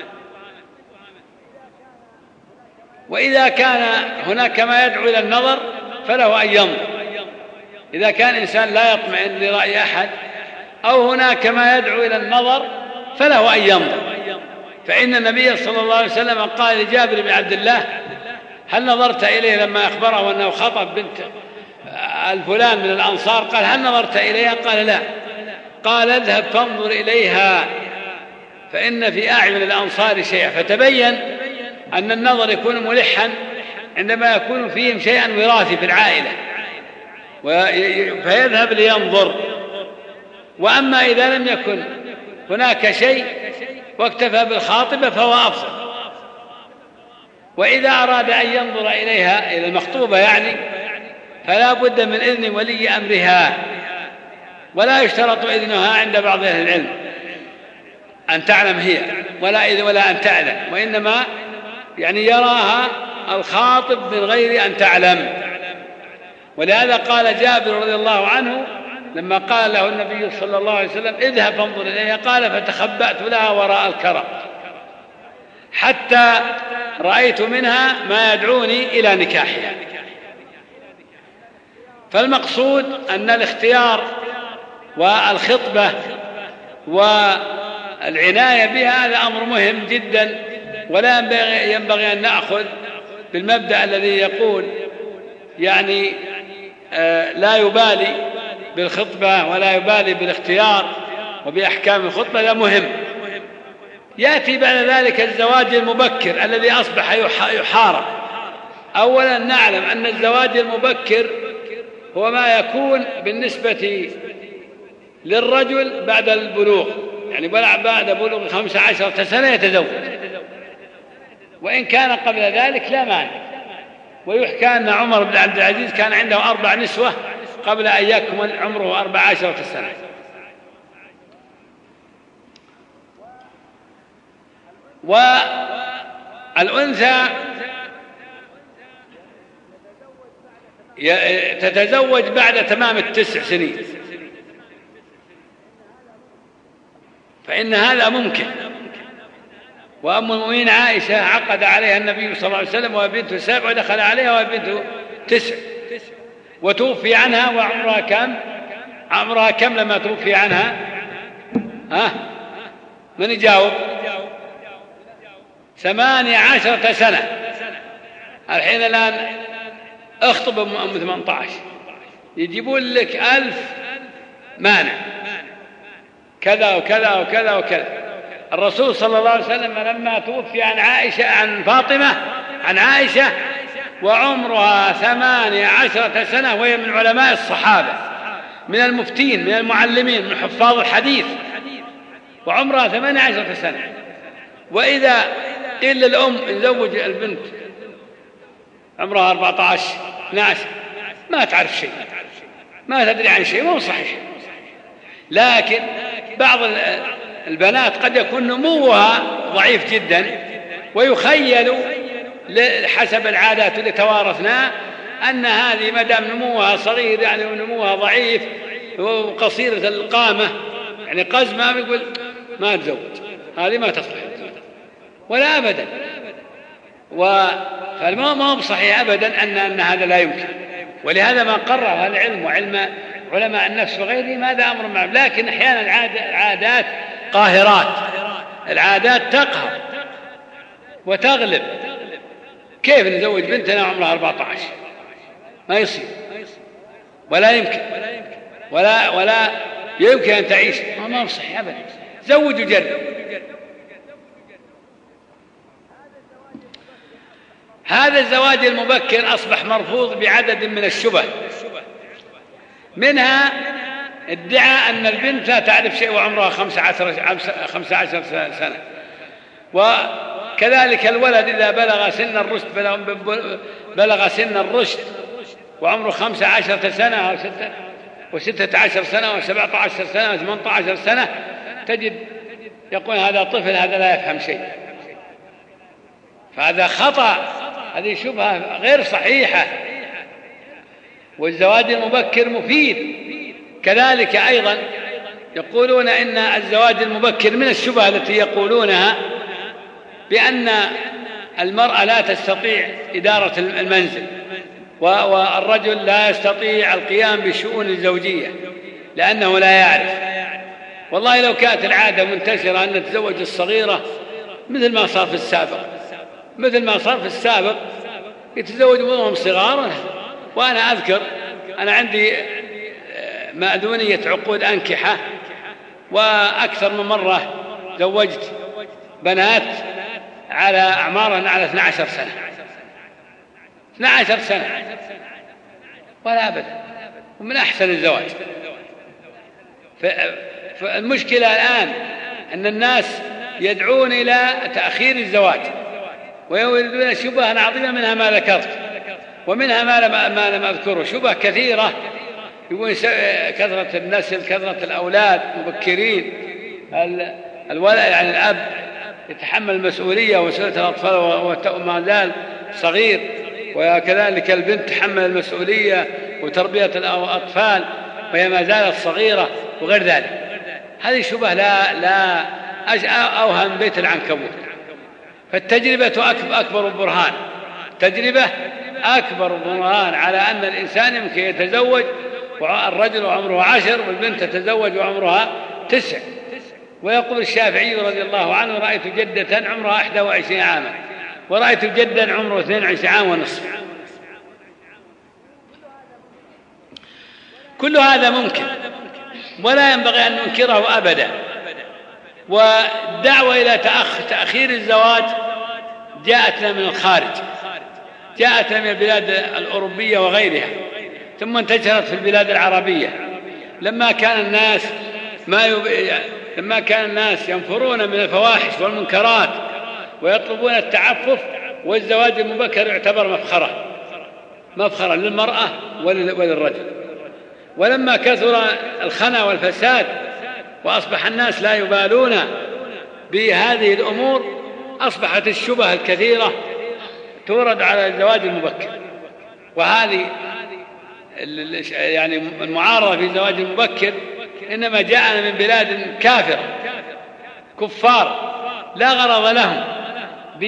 وإذا كان هناك ما يدعو إلى النظر فله أن ينظر، إذا كان إنسان لا يطمئن لرأي أحد أو هناك ما يدعو إلى النظر فله أن ينظر. فإن النبي صلى الله عليه وسلم قال لجابر بن عبد الله: هل نظرت إليه لما أخبره أنه خطب بنت الفلان من الأنصار؟ قال: هل نظرت إليها؟ قال: لا. قال: اذهب فانظر إليها فإن في أعين الأنصار شيئا. فتبين أن النظر يكون ملحا عندما يكون فيهم شيئا وراثي في العائلة، فيذهب لينظر. وأما إذا لم يكن هناك شيء واكتفى بالخاطبة فهو أفضل. وإذا أراد أن ينظر إليها، إلى المخطوبة يعني، فلا بد من إذن ولي أمرها، ولا يشترط إذنها عند بعض أهل العلم أن تعلم هي، ولا إذن ولا أن تعلم، وإنما يعني يراها الخاطب من غير أن تعلم. ولهذا قال جابر رضي الله عنه لما قال له النبي صلى الله عليه وسلم: اذهب فانظر إليها، قال: فتخبأت لها وراء الكرم حتى رأيت منها ما يدعوني إلى نكاحها. فالمقصود أن الاختيار والخطبة والعناية بها هذا أمر مهم جدا، ولا ينبغي أن نأخذ بالمبدأ الذي يقول يعني آه لا يبالي بالخطبة ولا يبالي بالاختيار وبأحكام الخطبة. لا، مهم. يأتي بعد ذلك الزواج المبكر الذي أصبح يحارب. أولا نعلم أن الزواج المبكر هو ما يكون بالنسبة للرجل بعد البلوغ، يعني بعد بلوغ خمس عشرة سنة يتزوج، وإن كان قبل ذلك لا مانع. ويحكى أن عمر بن عبد العزيز كان عنده أربع نسوة قبل أن يكمل عمره أربع عشرة سنة. والأنثى تتزوج بعد تمام التسع سنين، فإن هذا ممكن. وأم المؤمنين عائشة عقد عليها النبي صلى الله عليه وسلم وهي بنت سبع، ودخل عليها وهي بنت تسع، وتوفي عنها وعمرها كم؟ عمرها كم لما توفي عنها؟ ها؟ من يجاوب؟ ثمانية عشرة سنة. الحين الآن اخطب أم ثمانية عشر يجيبون لك ألف مانع، كذا وكذا وكذا وكذا. الرسول صلى الله عليه وسلم لما توفي عن عائشة عن فاطمة عن عائشة وعمرها ثمانية عشرة سنة، وهي من علماء الصحابة، من المفتين، من المعلمين، من حفاظ الحديث، وعمرها ثمانية عشرة سنة. وإذا إلا الأم تزوج البنت عمرها أربعة عشر اثني عشر ما تعرف شيء، ما تدري عن شيء، مو صحيح. لكن بعض البنات قد يكون نموها ضعيف جدا، ويخيل حسب العادات اللي توارثناها أن هذه ما دام نموها صغير يعني ونموها ضعيف وقصيرة القامة يعني قزمة، يقول ما تزوج، هذه ما تصلح، ولا أبدا. فالما ما هو صحيح أبدا أن أن هذا لا يمكن. ولهذا ما قرر العلم وعلم علماء النفس وغيره هذا أمر معروف. لكن أحيانا العادات قاهرات، العادات تقهر وتغلب. كيف نزوج بنتنا عمرها أربعة عشر؟ ما يصير، ولا يمكن، ولا ولا يمكن أن تعيش، ما هو صحيح أبدا. زوج وجرب. هذا الزواج المبكر أصبح مرفوض بعدد من الشبه، منها ادعاء أن البنت لا تعرف شيء وعمرها خمسة عشر سنة، وكذلك الولد إذا بلغ سن الرشد بلغ سن الرشد وعمره خمسة عشر سنة أو ستة وستة عشر سنة وسبعة عشر سنة وثمانية عشر سنة، تجد يقول هذا طفل، هذا لا يفهم شيء. فهذا خطأ، هذه شبهة غير صحيحة. والزواج المبكر مفيد. كذلك أيضا يقولون إن الزواج المبكر من الشبهة التي يقولونها بأن المرأة لا تستطيع إدارة المنزل، والرجل لا يستطيع القيام بالشؤون الزوجية لأنه لا يعرف. والله لو كانت العادة منتشرة أن تتزوج الصغيرة مثل ما صار في السابق، مثل ما صار في السابق يتزوج وهم صغار. وأنا أذكر أنا عندي مأذونية عقود أنكحة، وأكثر من مرة زوجت بنات على أعمارا على اثنتي عشرة سنة اثنتي عشرة سنة ولا أبدا، ومن أحسن الزواج. فالمشكلة الآن أن الناس يدعون إلى تأخير الزواج ويريدون شبهة عظيمة، منها ما ذكرت ومنها ما لم أذكره. شبهة كثيرة، يقول كثرة النسل، كثرة الأولاد مبكرين، الولد يعني الأب يتحمل المسؤولية ومسؤولية الأطفال وما زال صغير، وكذلك البنت تحمل المسؤولية وتربية الأطفال وهي ما زالت صغيرة وغير ذلك. هذه شبهة لا لا أوهم بيت العنكبوت. فالتجربة أكبر برهان، تجربة أكبر برهان على أن الإنسان يمكن يتزوج والرجل وعمره عشر والبنت تتزوج وعمرها تسع. ويقول الشافعي رضي الله عنه رأيت جدة عمرها إحدى وعشرين عاما ورأيت جدا عمره اثنين وعشرين عام ونصف. كل هذا ممكن ولا ينبغي أن ننكره أبدا. والدعوة إلى تأخير الزواج جاءتنا من الخارج، جاءتنا من البلاد الأوروبية وغيرها، ثم انتشرت في البلاد العربية. لما كان الناس ما يب... لما كان الناس ينفرون من الفواحش والمنكرات ويطلبون التعفف، والزواج المبكر يعتبر مفخرة مفخرة للمرأة وللرجل. ولما كثر الخنا والفساد وأصبح الناس لا يبالون بهذه الأمور، أصبحت الشبهة الكثيرة تورد على الزواج المبكر. وهذه يعني المعارضة في الزواج المبكر إنما جاءنا من بلاد كافرة كفار لا غرض لهم ب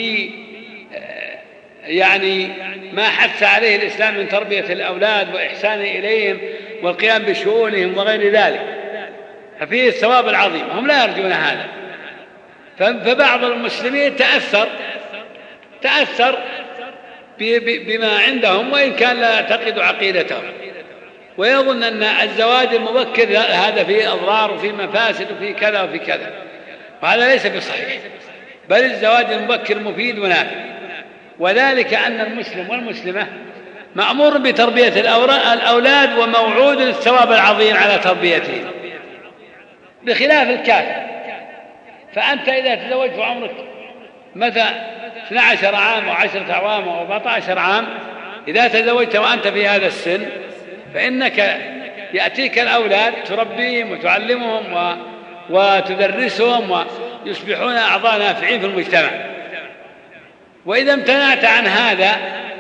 يعني ما حث عليه الإسلام من تربية الأولاد وإحسان إليهم والقيام بشؤونهم وغير ذلك، ففيه الثواب العظيم. هم لا يرجون هذا. فبعض المسلمين تأثر تأثر بما عندهم وإن كان لا يعتقد عقيدتهم، ويظن أن الزواج المبكر هذا فيه أضرار وفيه مفاسد وفيه كذا وفيه كذا، وهذا ليس بصحيح. بل الزواج المبكر مفيد ونافع، وذلك أن المسلم والمسلمة مأمور بتربية الأولاد وموعود الثواب العظيم على تربيتهم، بخلاف الكافر. فأنت إذا تزوجت وعمرك مثلا اثني عشر عام وعشرة أعوام وأربعة عشر عام، إذا تزوجت وأنت في هذا السن فإنك يأتيك الأولاد تربيهم وتعلمهم و... وتدرسهم ويصبحون أعضاء نافعين في المجتمع. وإذا امتنعت عن هذا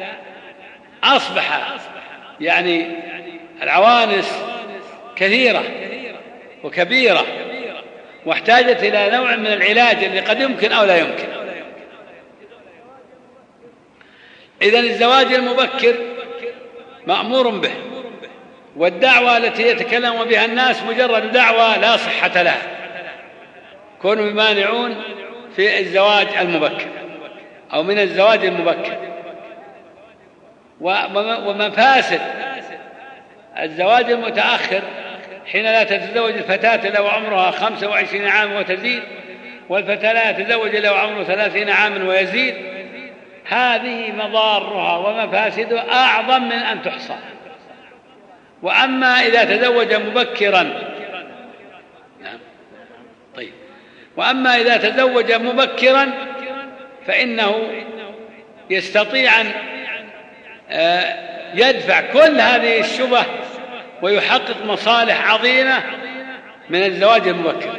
أصبح يعني العوانس كثيرة وكبيرة، واحتاجت إلى نوع من العلاج اللي قد يمكن أو لا يمكن. إذن الزواج المبكر مأمور به، والدعوة التي يتكلم بها الناس مجرد دعوة لا صحة لها، كونوا يمانعون في الزواج المبكر أو من الزواج المبكر. ومفاسد الزواج المتأخر حين لا تتزوج الفتاة إلا وعمرها خمسة وعشرين عاما وتزيد، والفتاة لا تتزوج إلا وعمره ثلاثين عاما ويزيد، هذه مضارها ومفاسدها أعظم من أن تحصى. وأما إذا تزوج مبكرا طيب وأما إذا تزوج مبكرا فإنه يستطيع أن يدفع كل هذه الشبه ويحقق مصالح عظيمة من الزواج المبكر.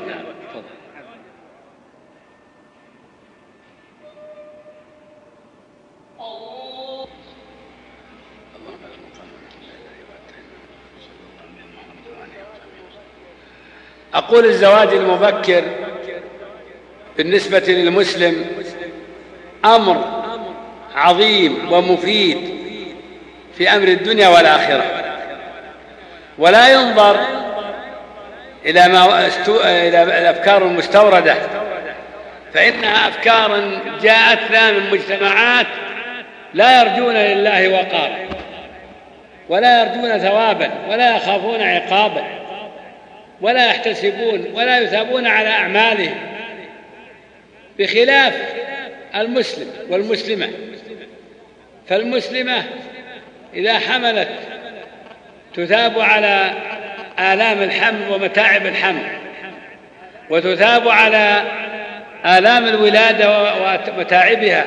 أقول الزواج المبكر بالنسبة للمسلم أمر عظيم ومفيد في أمر الدنيا والآخرة، ولا ينظر إلى ما استو... إلى الأفكار المستوردة، فإنها أفكار جاءتنا من مجتمعات لا يرجون لله وقارا، ولا يرجون ثوابا، ولا يخافون عقابا، ولا يحتسبون ولا يثابون على أعمالهم، بخلاف المسلم والمسلمة. فالمسلمة إذا حملت تثاب على آلام الحمل ومتاعب الحمل، وتثاب على آلام الولادة ومتاعبها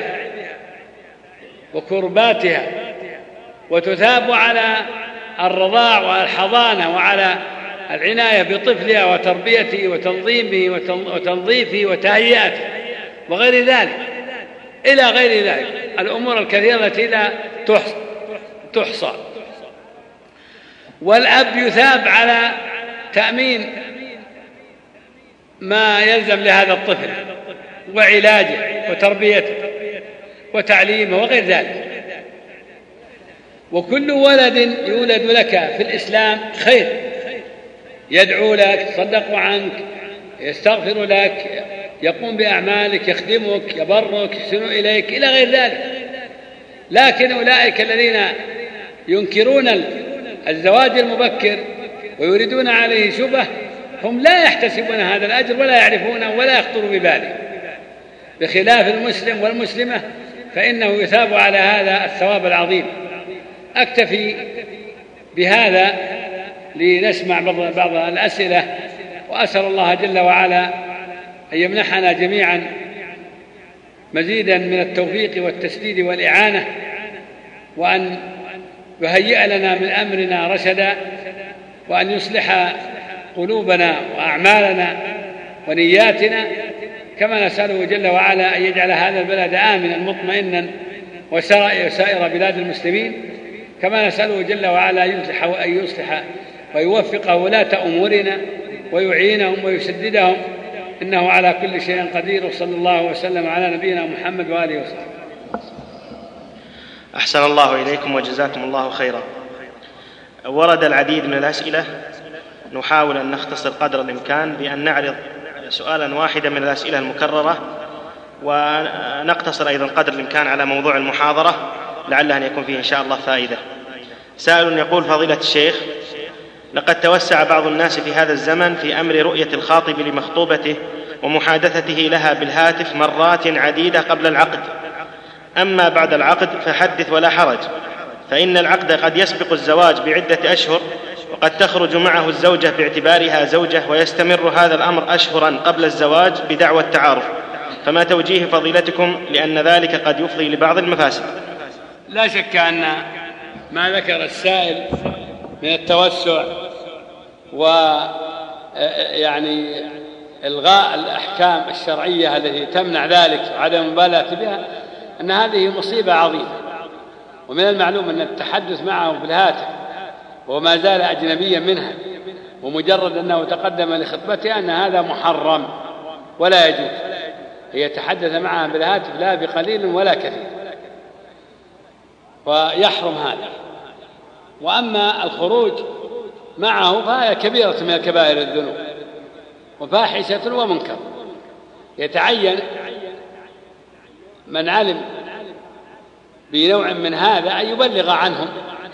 وكرباتها، وتثاب على الرضاع والحضانة وعلى العناية بطفلها وتربيته وتنظيمه وتنظيفه وتهيئته وغير ذلك إلى غير ذلك الأمور الكثيرة التي لا تحصى. والأب يثاب على تأمين ما يلزم لهذا الطفل وعلاجه وتربيته وتعليمه وغير ذلك. وكل ولد يولد لك في الإسلام خير، يدعو لك، يتصدق عنك، يستغفر لك، يقوم بأعمالك، يخدمك، يبرك، يحسن إليك إلى غير ذلك. لكن أولئك الذين ينكرون الزواج المبكر ويريدون عليه شبه هم لا يحتسبون هذا الأجر ولا يعرفونه ولا يخطر بباله، بخلاف المسلم والمسلمة فإنه يثاب على هذا الثواب العظيم. أكتفي بهذا لنسمع بعض الأسئلة، وأسأل الله جل وعلا أن يمنحنا جميعا مزيدا من التوفيق والتسديد والإعانة، وأن يهيئ لنا من أمرنا رشدا، وأن يصلح قلوبنا وأعمالنا ونياتنا، كما نسأله جل وعلا أن يجعل هذا البلد آمنا مطمئنا وسائر بلاد المسلمين، كما نسأله جل وعلا أن يصلح وأن يصلح ويوفق ولاة أمورنا ويعينهم ويسددهم، إنه على كل شيء قدير. وصلى الله وسلم على نبينا محمد وآله وصحبه.
أحسن الله إليكم وجزاكم الله خيرا. ورد العديد من الأسئلة، نحاول أن نختصر قدر الإمكان بأن نعرض سؤالا واحدا من الأسئلة المكررة، ونقتصر أيضا قدر الإمكان على موضوع المحاضرة لعل أن يكون فيه إن شاء الله فائدة. سائل يقول: فضيلة الشيخ، لقد توسع بعض الناس في هذا الزمن في أمر رؤية الخاطب لمخطوبته ومحادثته لها بالهاتف مرات عديدة قبل العقد، أما بعد العقد فحدث ولا حرج، فإن العقد قد يسبق الزواج بعدة أشهر، وقد تخرج معه الزوجة باعتبارها زوجة، ويستمر هذا الأمر أشهرا قبل الزواج بدعوى التعارف، فما توجيه فضيلتكم لأن ذلك قد يفضي لبعض المفاسد؟
لا شك أن ما ذكر السائل من التوسع ويعني إلغاء الأحكام الشرعية التي تمنع ذلك وعدم المبالاة بها، أن هذه مصيبة عظيمة. ومن المعلوم أن التحدث معه بالهاتف وما زال أجنبيا منها ومجرد أنه تقدم لخطبتها أن هذا محرم ولا يجوز. هي تحدث معها بالهاتف لا بقليل ولا كثير، ويحرم هذا. وأما الخروج معه فهي كبيرة من كبائر الذنوب وفاحشة ومنكر. يتعين من علم بنوع من هذا أن يبلغ عنهم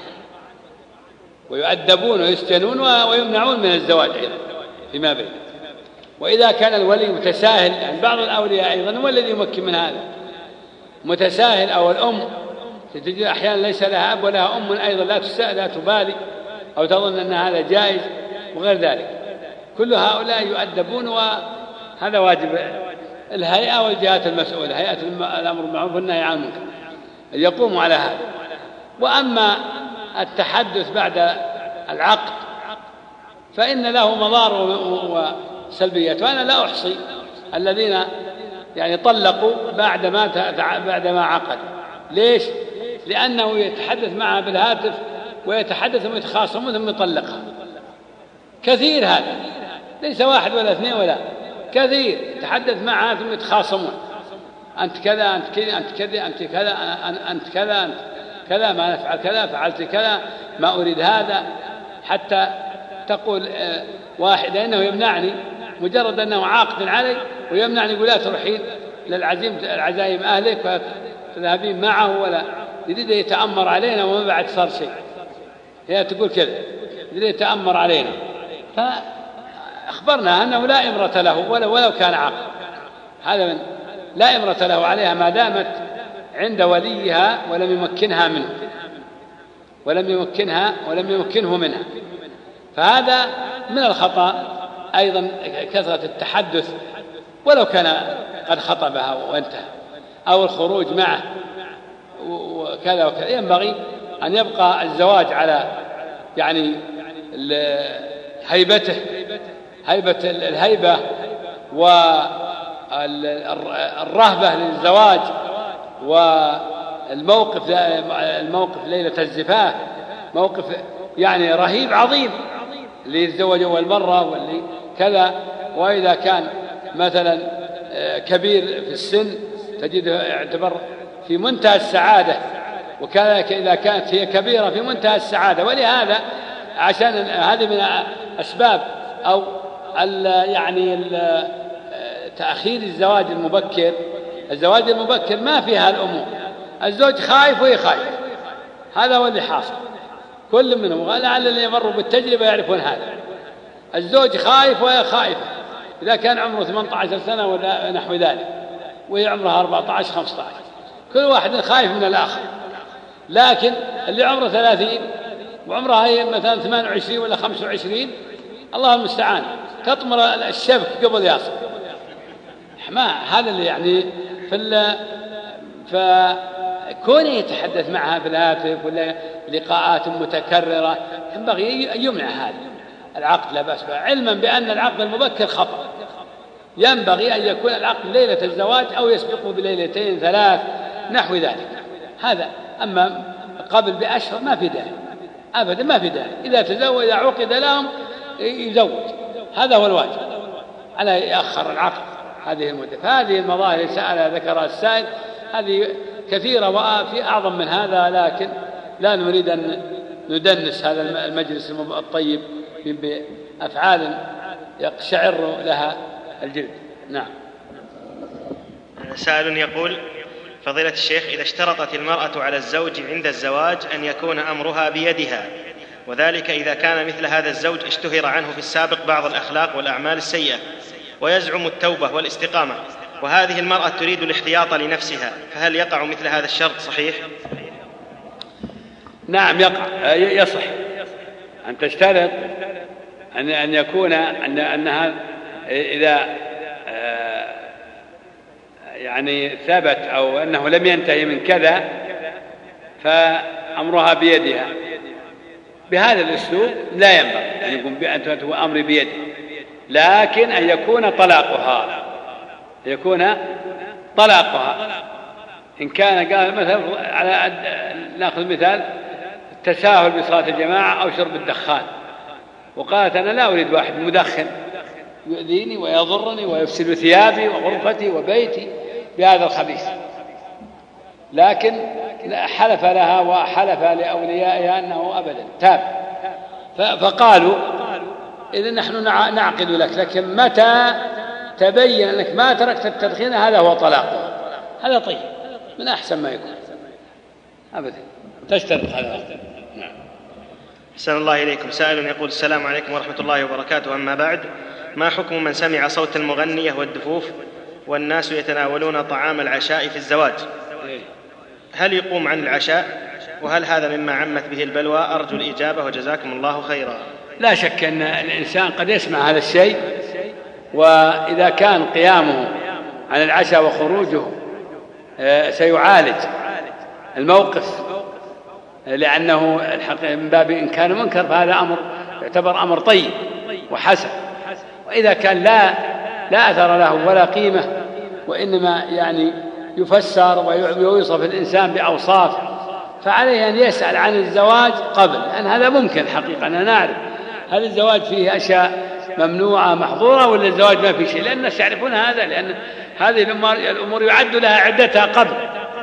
ويؤدبون ويسجنون ويمنعون من الزواج أيضا فيما بينهم. وإذا كان الولي متساهل، يعني بعض الأولياء أيضا هو الذي يمكن من هذا، متساهل، أو الأم تجد أحيانا ليس لها أب ولها أم أيضا لا تسأل لا تبالي أو تظن أن هذا جائز وغير ذلك. كل هؤلاء يؤدبون، وهذا واجب الهيئة والجهات المسؤولة، هيئة الأمر بالمعروف والنهي عن المنكر، أن يقوموا على هذا. وأما التحدث بعد العقد فإن له مضار وسلبيات، وأنا لا أحصي الذين يعني طلقوا بعدما بعدما عقدوا. ليش؟ لأنه يتحدث معها بالهاتف ويتحدث ويتخاصمون ثم يطلقها. كثير هذا، ليس واحد ولا اثنين ولا كثير، يتحدث معها ثم يتخاصمون، أنت كذا أنت كذا أنت كذا أنت كذا أنت كذا أنت كذا ما نفعل كذا فعلت كذا ما أريد هذا، حتى تقول واحدة إنه يمنعني مجرد أنه عاقد علي ويمنعني، يقول لا تروحين للعزيم العزايم أهلك وتذهبين معه، ولا يريد يتأمر علينا وما بعد صار شيء. هي تقول كذا، يريد يتأمر علينا. فأخبرنا أنه لا إمرة له ولو, ولو كان عاقد، هذا من لا إمرة له عليها ما دامت عند وليها ولم يمكنها منه ولم يمكنها ولم يمكنه منها. فهذا من الخطأ أيضا كثرة التحدث ولو كان قد خطبها وانتهى، أو الخروج معه وكذا وكذا. ينبغي أن يبقى الزواج على يعني هيبته، هيبة الهيبة والرهبة للزواج، والموقف الموقف ليلة الزفاف موقف يعني رهيب عظيم اللي يتزوج أول مرة واللي كذا. وإذا كان مثلا كبير في السن تجده يعتبر في منتهى السعادة، وكذلك إذا كانت هي كبيرة في منتهى السعادة. ولهذا عشان هذه من أسباب أو يعني تأخير الزواج المبكر. الزواج المبكر ما فيها الأمور، الزوج خايف وهي خايف، هذا هو اللي حاصل. كل منهم لعل اللي يمروا بالتجربة يعرفون هذا. الزوج خايف وهي خائفة، إذا كان عمره ثمانية عشر سنة ولا نحو ذلك وهي عمرها أربعة عشر خمسة عشر، كل واحد خايف من الآخر. لكن اللي عمره ثلاثين وعمرها هي مثلا ثمانية وعشرين ولا خمسة وعشرين، الله المستعان، تطمر الشبك قبل يصل. ما هذا اللي يعني في فكونه يتحدث معها بالهاتف ولا لقاءات متكررة ينبغي أن يمنع هذا العقد، لا بأس به، علما بأن العقد المبكر خطأ. ينبغي أن يكون العقد ليلة الزواج أو يسبقه بليلتين ثلاث نحو ذلك. هذا أما قبل بأشهر ما في داعي أبدا، ما في داعي. إذا تزوج إذا عقد لهم يزوج، هذا هو الواجب، على يأخر العقد هذه المدة. فهذه المظاهر اللي سألها ذكرها السائل هذه كثيرة وفي أعظم من هذا، لكن لا نريد أن ندنس هذا المجلس الطيب بأفعال يقشعر لها الجلد. نعم.
سائل يقول: فضيلة الشيخ، إذا اشترطت المرأة على الزوج عند الزواج أن يكون أمرها بيدها، وذلك إذا كان مثل هذا الزوج اشتهر عنه في السابق بعض الأخلاق والأعمال السيئة ويزعم التوبة والاستقامة، وهذه المرأة تريد الاحتياط لنفسها، فهل يقع مثل هذا الشرط صحيح؟
نعم يقع، يصح أن تشترط أن أن يكون أن أنها إذا يعني ثبت أو أنه لم ينتهي من كذا فأمرها بيدها، بهذا الأسلوب لا ينبغي أن يكون بأن أمر بيده، لكن أن يكون طلاقها يكون طلاقها إن كان قال مثلا على نأخذ مثال التساهل بصلاة الجماعة أو شرب الدخان، وقالت أنا لا أريد واحد مدخن يؤذيني ويضرني ويفسد ثيابي وغرفتي وبيتي بهذا الخبيث، لكن حلف لها وحلف لأوليائها أنه أبدا تاب، فقالوا إذا نحن نعقد لك، لكن متى تبين أنك ما تركت التدخين هذا هو طلاق، هذا طيب من أحسن ما يكون أبدا تشترط هذا. نعم.
أحسن الله إليكم. سائل يقول السلام عليكم ورحمة الله وبركاته، أما بعد، ما حكم من سمع صوت المغنية والدفوف والناس يتناولون طعام العشاء في الزواج؟ هل يقوم عن العشاء؟ وهل هذا مما عمت به البلوى؟ أرجو الإجابة وجزاكم الله خيرا.
لا شك أن الإنسان قد يسمع هذا الشيء، وإذا كان قيامه عن العشاء وخروجه سيعالج الموقف لأنه من باب إن كان منكر فهذا أمر يعتبر أمر طيب وحسن، وإذا كان لا لا أثر له ولا قيمة وإنما يعني يفسر ويوصف الإنسان بأوصاف، فعليه أن يسأل عن الزواج قبل، لأن هذا ممكن حقيقة أن نعرف هل الزواج فيه أشياء ممنوعة محظورة ولا الزواج ما فيه شيء، لأن الناس يعرفون هذا، لأن هذه الأمور يعد لها عدتها قبل.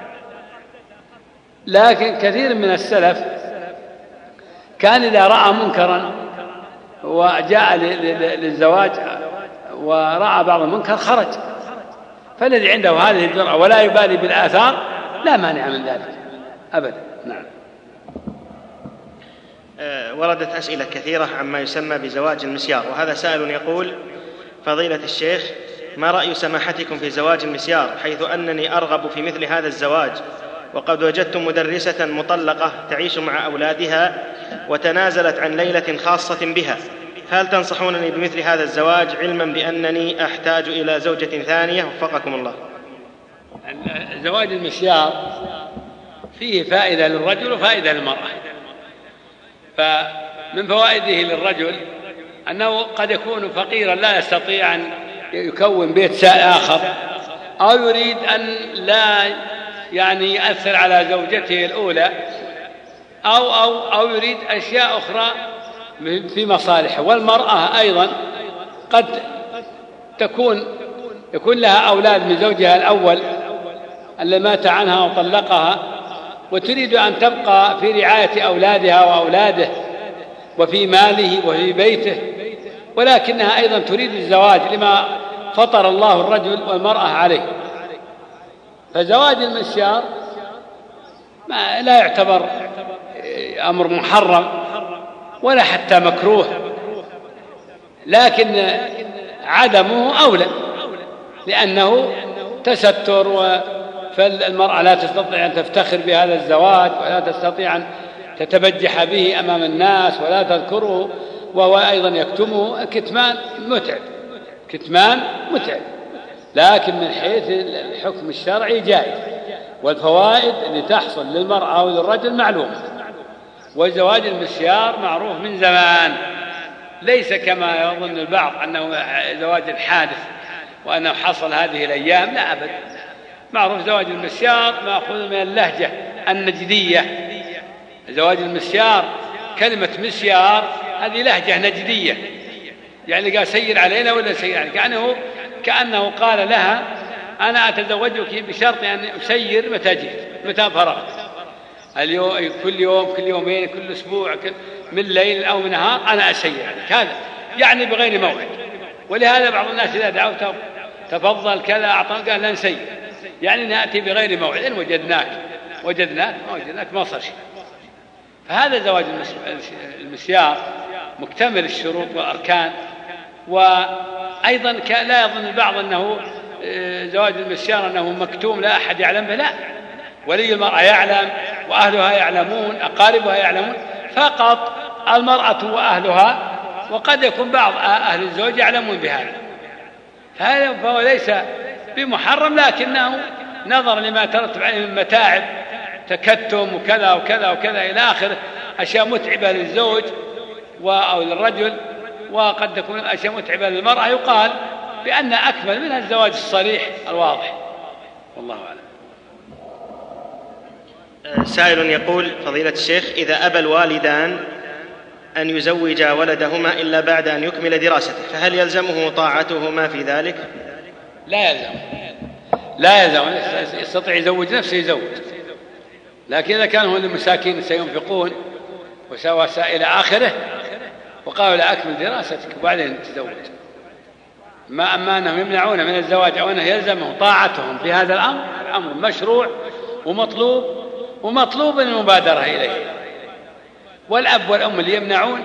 لكن كثير من السلف كان إذا رأى منكرا وجاء للزواج ورأى بعض المنكر خرج، فالذي عنده هذه الجرأة ولا يبالي بالآثار لا مانع من ذلك أبدا. نعم.
وردت أسئلة كثيرة عما يسمى بزواج المسيار، وهذا سائل يقول: فضيلة الشيخ، ما رأي سماحتكم في زواج المسيار، حيث أنني أرغب في مثل هذا الزواج، وقد وجدت مدرسة مطلقة تعيش مع أولادها وتنازلت عن ليلة خاصة بها، هل تنصحونني بمثل هذا الزواج علما بأنني أحتاج إلى زوجة ثانية؟ وفقكم الله.
زواج المسيار فيه فائدة للرجل وفائدة للمرأة، فمن فوائده للرجل أنه قد يكون فقيرا لا يستطيع أن يكون بيت آخر، أو يريد أن لا يعني يأثر على زوجته الأولى، أو, أو, أو يريد أشياء أخرى في مصالحه. والمرأة أيضا قد تكون يكون لها أولاد من زوجها الأول اللي مات عنها وطلقها، وتريد أن تبقى في رعاية أولادها وأولاده وفي ماله وفي بيته، ولكنها أيضا تريد الزواج لما فطر الله الرجل والمرأة عليه. فزواج المسيار ما لا يعتبر أمر محرم ولا حتى مكروه، لكن عدمه أولى، لأنه تستر، فالمرأة لا تستطيع أن تفتخر بهذا الزواج ولا تستطيع أن تتبجح به أمام الناس ولا تذكره، وهو أيضا يكتمه. كتمان متعب، كتمان متعب، لكن من حيث الحكم الشرعي جائز، والفوائد اللي تحصل للمرأة وللرجل معلومة. وزواج المسيار معروف من زمان، ليس كما يظن البعض أنه زواج الحادث وأنه حصل هذه الأيام، لا أبدا. معروف زواج المسيار مأخوذ من اللهجة النجدية. زواج المسيار كلمة مسيار هذه لهجة نجدية، يعني قال سير علينا ولا سير عليك، يعني هو كأنه قال لها أنا أتزوجك بشرط أن أسير متى جئت، متى فرغت، اليوم كل يوم كل يومين كل أسبوع كل من ليل أو من نهار أنا أسير عليك، هذا يعني بغير موعد. ولهذا بعض الناس إذا دعوته تفضل كذا أعطاك قال لا نسير، يعني نأتي بغير موعد، إن وجدناك وجدناك ما وجدناك ما صار شيء. فهذا زواج المسيار مكتمل الشروط والأركان. وأيضا لا يظن البعض أنه زواج المسيار أنه مكتوم لا أحد يعلم به، لا، ولي المرأة يعلم وأهلها يعلمون، أقاربها يعلمون، فقط المرأة وأهلها، وقد يكون بعض أهل الزوج يعلمون بهذا. هذا فهو ليس بمحرم، لكنه نظرا لما ترتب عليه من متاعب تكتم وكذا وكذا وكذا إلى آخره، أشياء متعبة للزوج أو للرجل، وقد تكون أشياء متعبة للمرأة، يقال بأن أكمل منها الزواج الصريح الواضح، والله أعلم.
سائل يقول: فضيلة الشيخ، إذا أبى الوالدان أن يزوجا ولدهما إلا بعد أن يكمل دراسته، فهل يلزمه طاعتهما في ذلك؟
لا يلزم، لا يلزم، يستطيع يزوج نفسه يزوج، لكن إذا كانوا المساكين سينفقون وسواسا إلى آخره وقالوا لا أكمل دراستك وبعدين تزوج، ما أما أنهم يمنعون من الزواج أو أنه يلزمهم طاعتهم في هذا الأمر، الأمر مشروع ومطلوب ومطلوب المبادرة إليه. والأب والأم اللي يمنعون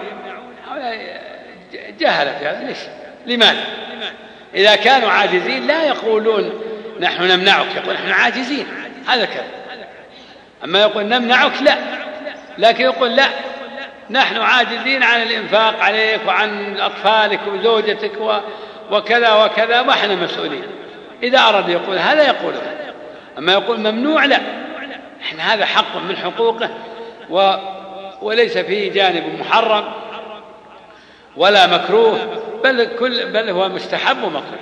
جهلة في هذا. ليش؟ لماذا؟ إذا كانوا عاجزين لا يقولون نحن نمنعك، يقول نحن عاجزين، هذا كلام. أما يقول نمنعك لا، لكن يقول لا نحن عاجزين عن الإنفاق عليك وعن أطفالك وزوجتك وكذا وكذا وإحنا مسؤولين. إذا أراد يقول هذا يقول هذا. أما يقول ممنوع لا، إحنا هذا حق من حقوقه و وليس فيه جانب محرم ولا مكروه، بل كل بل هو مستحب ومكروه.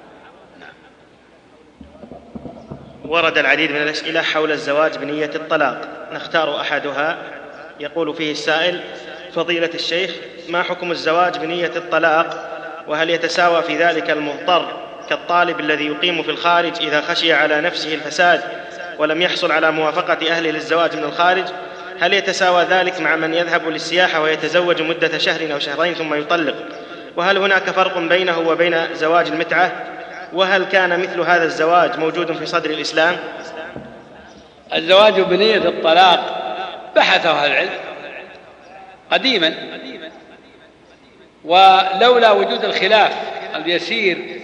ورد العديد من الأسئلة حول الزواج بنية الطلاق، نختار أحدها. يقول فيه السائل: فضيلة الشيخ، ما حكم الزواج بنية الطلاق؟ وهل يتساوى في ذلك المضطر كالطالب الذي يقيم في الخارج إذا خشي على نفسه الفساد ولم يحصل على موافقة أهله للزواج من الخارج؟ هل يتساوى ذلك مع من يذهب للسياحة ويتزوج مدة شهر أو شهرين ثم يطلق؟ وهل هناك فرق بينه وبين زواج المتعة؟ وهل كان مثل هذا الزواج موجود في صدر الإسلام؟
الزواج بنية الطلاق بحثه أهل العلم قديما، ولولا وجود الخلاف اليسير،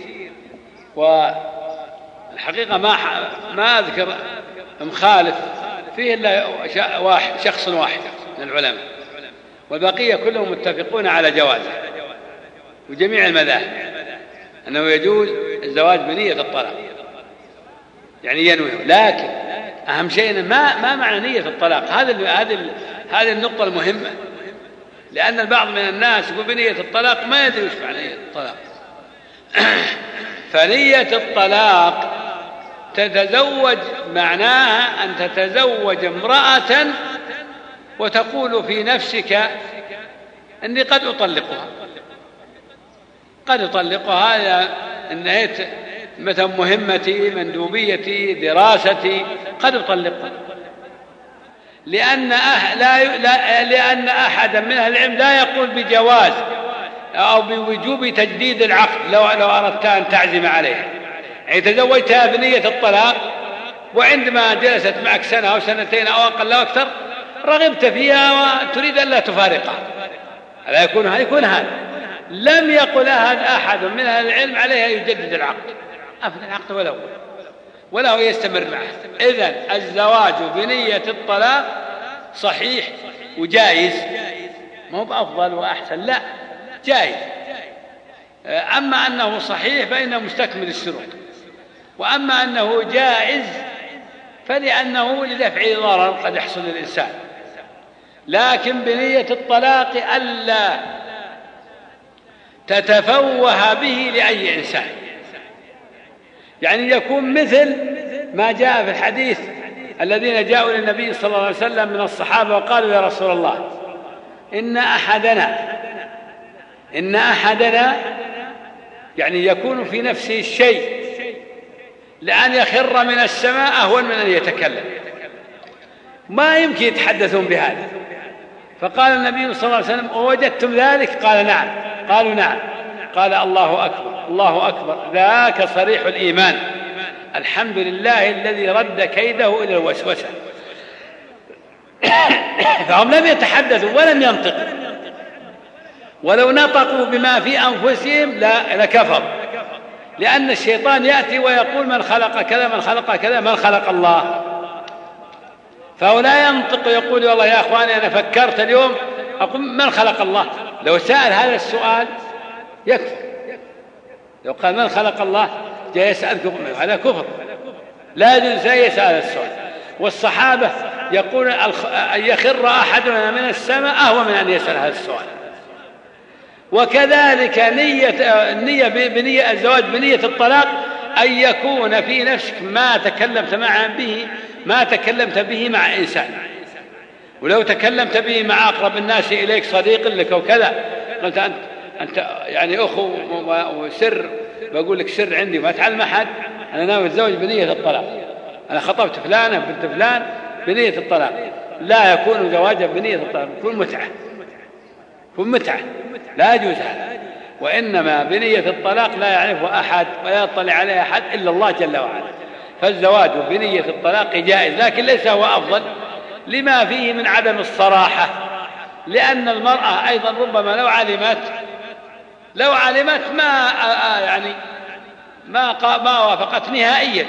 والحقيقة ما ما أذكر مخالف فيه إلا واحد شخص واحد من العلماء، والبقية كلهم متفقون على جوازه، وجميع المذاهب أنه يجوز الزواج بنية الطلاق، يعني ينوي. لكن أهم شيء ما ما معنى نية الطلاق، هذا هذه هذه النقطة المهمة، لأن البعض من الناس يقول بنية الطلاق ما يدري وش معنى نية الطلاق. فنية الطلاق تتزوج معناها أن تتزوج امرأة وتقول في نفسك أني قد أطلقها، قد أطلقها، هذا انتهيت مثلا مهمتي، مندوبيتي، دراستي، قد أطلقها، لأن أح لا لا لأن أحدا من أهل العلم لا يقول بجواز أو بوجوب تجديد العقد لو لو أردت أن تعزم عليها، يعني تزوجتها بنية الطلاق وعندما جلست معك سنة أو سنتين أو أقل أو أكثر رغبت فيها وتريد أن لا تفارقها، هذا يكون هذا يكون هذا لم يقل أحد من أهل العلم عليها يجدد العقد، أفضل العقد ولو وله يستمر معه. إذن الزواج بنية الطلاق صحيح وجائز، ما هو بأفضل وأحسن، لا جائز. أما أنه صحيح فإنه مستكمل الشروط، وأما أنه جائز فلأنه لدفع ضرر قد يحصل للإنسان. لكن بنية الطلاق ألا تتفوه به لأي إنسان، يعني يكون مثل ما جاء في الحديث الذين جاءوا للنبي صلى الله عليه وسلم من الصحابة وقالوا يا رسول الله إن أحدنا إن أحدنا يعني يكون في نفسه الشيء لأن يخر من السماء أهون من أن يتكلم، ما يمكن يتحدثون بهذا. فقال النبي صلى الله عليه وسلم أوجدتم ذلك؟ قال نعم. قالوا نعم. قال الله أكبر الله أكبر، ذاك صريح الإيمان، الحمد لله الذي رد كيده إلى الوسوسة. فهم لم يتحدثوا ولم ينطقوا، ولو نطقوا بما في أنفسهم لكفروا، لأن الشيطان يأتي ويقول من خلق كذا من خلق كذا من خلق الله، فهو لا ينطق يقول والله يا أخواني أنا فكرت اليوم أقول من خلق الله. لو سأل هذا السؤال يكفر، لو قال من خلق الله جاء يسألكم هذا كفر، لا يجوز يسأل السؤال. والصحابة يقول أن يخر أحدنا من السماء أهون من أن يسأل هذا السؤال. وكذلك نية النية بنية الزواج بنية الطلاق أن يكون في نفسك ما تكلمت معه به ما تكلمت به مع إنسان، ولو تكلمت به مع أقرب الناس إليك صديق لك وكذا قلت أنت, أنت يعني أخو وسر، بقول لك سر عندي ما تعلم أحد، أنا ناوي أتزوج بنية الطلاق، أنا خطبت فلانة بنت فلان بنية الطلاق، لا يكون زواجا بنية الطلاق، يكون متعة، يكون متعة لا يجوز هذا. وإنما بنية الطلاق لا يعرفه أحد ولا يطلع عليه أحد إلا الله جل وعلا. فالزواج بنية الطلاق جائز، لكن ليس هو أفضل لما فيه من عدم الصراحة، لأن المرأة أيضا ربما لو علمت لو علمت ما يعني ما ما وافقت نهائيا.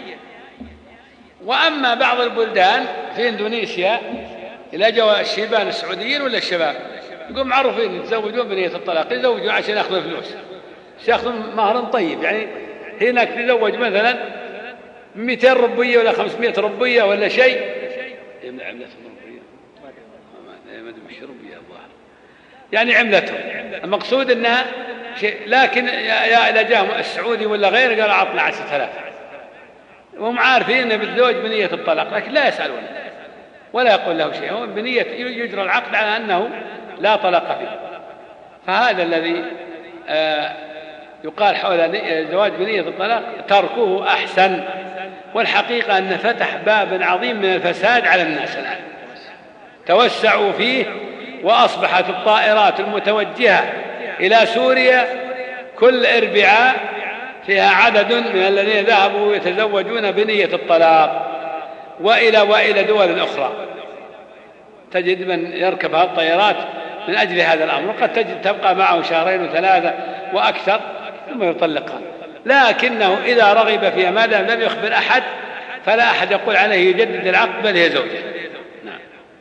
وأما بعض البلدان في إندونيسيا إذا جاء الشيبان السعوديين ولا الشباب يقوم معروفين يتزوجون بنية الطلاق، يتزوجون عشان يأخذوا فلوس، يأخذون مهر طيب. يعني هناك تزوج مثلا مئتين ربية ولا خمسمائة ربية ولا شيء، يمنع عملتهم ربية ما ادري مش ربية الظاهر، يعني عملتهم المقصود انها شيء. لكن يا اذا جاء السعودي ولا غيره قال عطنا عشرة آلاف، وهم عارفين انه بالزوج بنية الطلاق، لكن لا يسألون ولا يقول له شيء، هو بنية يجرى العقد على انه لا طلاق فيه. فهذا الذي آه يقال حول الزواج بنية الطلاق تركه أحسن. والحقيقة أن فتح باب عظيم من الفساد على الناس الآن، توسعوا فيه، وأصبحت الطائرات المتوجهة إلى سوريا كل أربعاء فيها عدد من الذين ذهبوا يتزوجون بنية الطلاق، وإلى وإلى دول أخرى تجد من يركب هذه الطائرات من أجل هذا الأمر، قد تجد تبقى معه شهرين وثلاثة وأكثر ثم يطلقها. لكنه إذا رغب فيها ما دام لم يخبر أحد فلا أحد يقول عليه يجدد العقد، بل هي زوجة. نعم.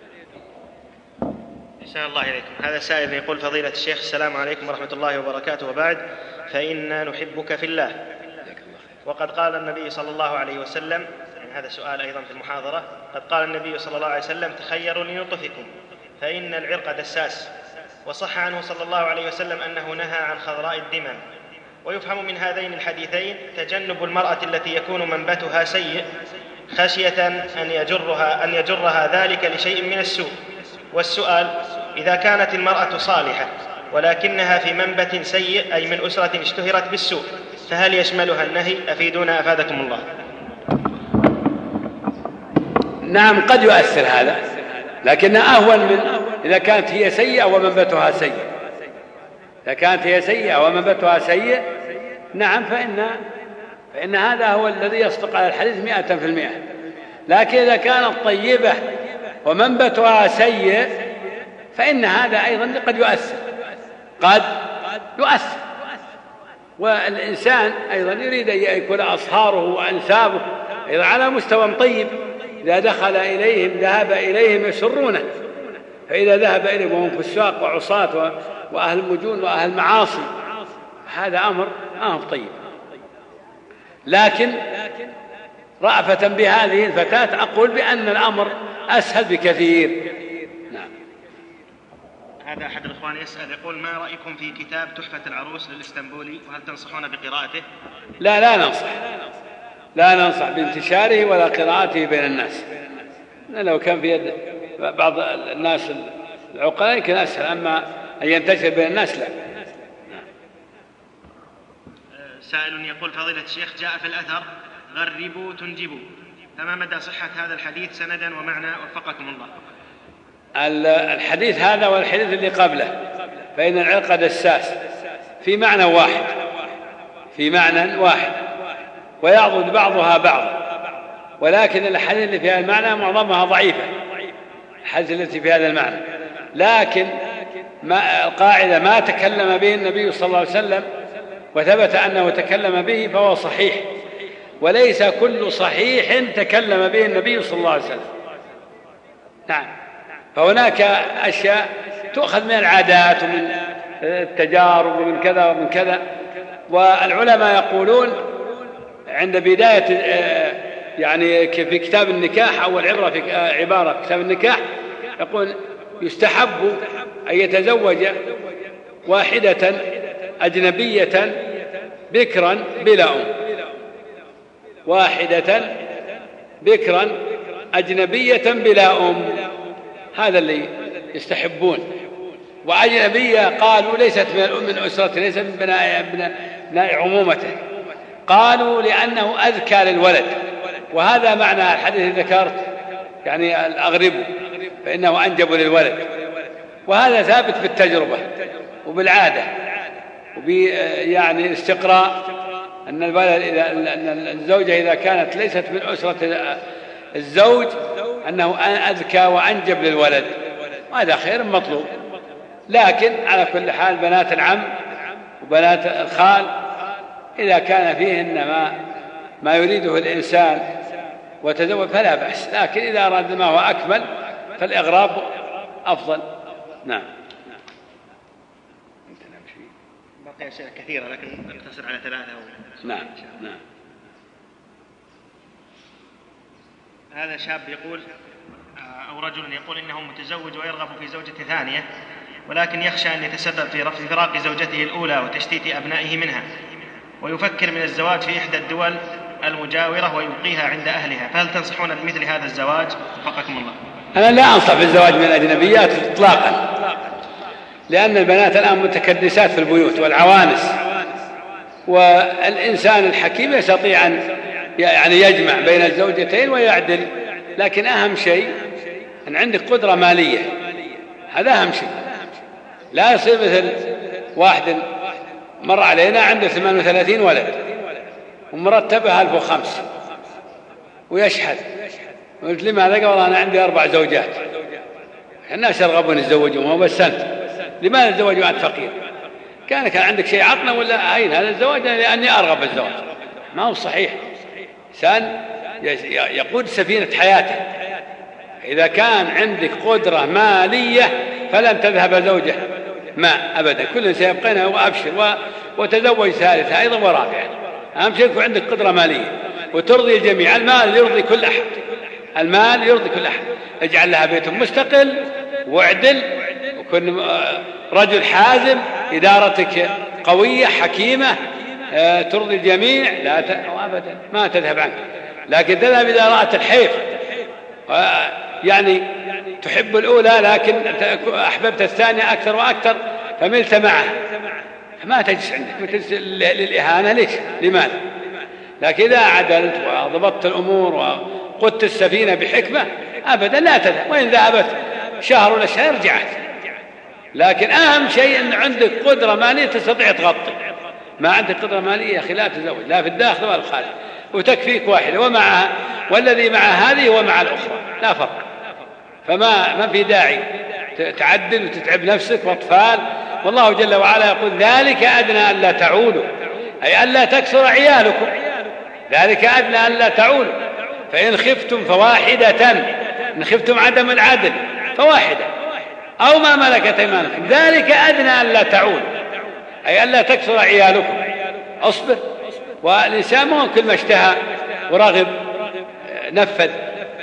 أحسن الله إليكم. هذا سائل يقول: فضيلة الشيخ السلام عليكم ورحمة الله وبركاته، وبعد، فإنا نحبك في الله، وقد قال النبي صلى الله عليه وسلم، يعني هذا سؤال أيضا في المحاضرة، قد قال النبي صلى الله عليه وسلم: تخيروا لنطفكم فإن العرق دساس. وصح عنه صلى الله عليه وسلم أنه نهى عن خضراء الدمن. ويفهم من هذين الحديثين تجنب المرأة التي يكون منبتها سيء خشية أن يجرها, أن يجرها ذلك لشيء من السوء. والسؤال: إذا كانت المرأة صالحة ولكنها في منبت سيء، أي من أسرة اشتهرت بالسوء، فهل يشملها النهي؟ أفيدونا أفادكم الله.
نعم قد يؤثر هذا، لكن أهون من إذا كانت هي سيئة ومنبتها سيء. إذا كانت هي سيئة ومنبتها سيء نعم فإن, فإن هذا هو الذي يصدق على الحديث مئة في المئة. لكن إذا كانت طيبة ومنبتها سيء فإن هذا أيضا قد يؤثر قد يؤثر والإنسان أيضا يريد أن يكون أصهاره وأنسابه أيضا على مستوى طيب. إذا دخل إليهم ذهب إليهم يسرونه، فإذا ذهب إليهم وهم فساق وعصاة وأهل مجون وأهل معاصي هذا أمر أمر طيب. لكن رأفة بهذه الفتاة أقول بأن الأمر أسهل بكثير. نعم.
هذا أحد الإخوان يسأل يقول: ما رأيكم في كتاب تحفة العروس للإسطنبولي، وهل تنصحون بقراءته؟
لا لا ننصح لا ننصح بانتشاره ولا قراءته بين الناس. لو كان في يد بعض الناس العقلاء يمكن أسهل، أما أن ينتشر بين الناس لا.
سائل يقول: فضيلة الشيخ، جاء في الأثر: غربوا تنجبوا، فما مدى صحة هذا الحديث سندا ومعنى وفقكم الله؟
الحديث هذا والحديث اللي قبله فإن العرق دساس في معنى واحد في معنى واحد ويعضد بعضها بعضا، ولكن الحديث اللي فيها المعنى معظمها ضعيفة، الحديث التي في هذا المعنى. لكن ما القاعدة ما تكلم به النبي صلى الله عليه وسلم وثبت أنه تكلم به فهو صحيح، وليس كل صحيح تكلم به النبي صلى الله عليه وسلم. نعم. فهناك أشياء تؤخذ من العادات ومن التجارب ومن كذا ومن كذا. والعلماء يقولون عند بداية يعني في كتاب النكاح أو العبرة في عبارة في كتاب النكاح يقول يستحب أن يتزوج واحدة أجنبية بكرا بلا أم، واحدة بكرا أجنبية بلا أم، هذا اللي يستحبون. وأجنبية قالوا ليست من الأم من أسرته، ليست من بناء, بناء عمومته، قالوا لأنه أذكى للولد، وهذا معنى الحديث الذي ذكرت يعني الأغرب فإنه أنجب للولد، وهذا ثابت بالتجربة وبالعادة وبيعني الاستقراء أن الولد إذا أن الزوجة إذا كانت ليست من أسرة الزوج أنه أذكى وأنجب للولد، وهذا خير مطلوب. لكن على كل حال بنات العم وبنات الخال إذا كان فيهن ما ما يريده الإنسان وتزوج فلا بأس، لكن إذا أراد ما هو أكمل فالإغراب أفضل. نعم.
بقي أسئلة كثيرة لكن نقتصر على ثلاثة.
نعم نعم.
هذا شاب يقول أو رجل يقول إنه متزوج ويرغب في زوجة ثانية، ولكن يخشى أن يتسبب في رفض فراق زوجته الأولى وتشتيت أبنائه منها، ويفكر من الزواج في إحدى الدول المجاورة ويبقيها عند أهلها، فهل تنصحون بمثل هذا الزواج؟ وفقكم الله.
أنا لا أنصح بالزواج من الأجنبيات إطلاقا، لأن البنات الآن متكدسات في البيوت والعوانس، والإنسان الحكيم يستطيع أن يعني يجمع بين الزوجتين ويعدل، لكن أهم شيء أن عندك قدرة مالية، هذا أهم شيء. لا يصير مثل واحد مر علينا عنده ثمان وثلاثين ولد ومرتبها ألف وخمس ويشحذ، قلت لماذا؟ قال والله أنا عندي أربع زوجات، الناس يرغبون يتزوجون وهو بس أنت لماذا تزوجوا أنت فقير؟ كان كان عندك شيء عطنا ولا أين هذا الزواج؟ لأني أرغب بالزواج. ما هو صحيح. إنسان يقود سفينة حياته، إذا كان عندك قدرة مالية فلن تذهب زوجة ما أبدا، كل سيبقينا وأبشر وتزوج ثالثة أيضا ورابعة. أهم شيء يكون عندك قدرة مالية وترضي الجميع. المال يرضي كل أحد، المال يرضي كل أحد. اجعل لها بيت مستقل واعدل وكن رجل حازم، إدارتك قوية حكيمة ترضي الجميع، لا ت... أبدا ما تذهب عنك. لكن تذهب إذا رأت الحيف يعني تحب الأولى لكن أحببت الثانية أكثر وأكثر فملت معها، ما تجلس عندك تجلس للإهانة. ليش؟ لماذا؟ لكن إذا عدلت وضبطت الأمور وقدت السفينة بحكمة أبدا لا تذهب، وإن ذهبت شهر ولا شهر رجعت. لكن أهم شيء أن عندك قدرة مالية تستطيع تغطي. ما عندك قدرة مالية يا أخي لا تزوج، لا في الداخل ولا الخارج، وتكفيك واحدة ومعها، والذي مع هذه ومع الأخرى لا فرق. فما ما في داعي تعدل وتتعب نفسك وأطفال. والله جل وعلا يقول ذلك أدنى ألا تعولوا، أي ألا تكثر عيالكم، ذلك أدنى ألا تعولوا. فإن خفتم فواحدة، إن خفتم عدم العدل فواحدة أو ما ملكت أيمانكم ذلك أدنى ألا تعولوا، أي ألا تكثر عيالكم. أصبر، والإنسان ما كل ما اشتهى ورغب نفذ.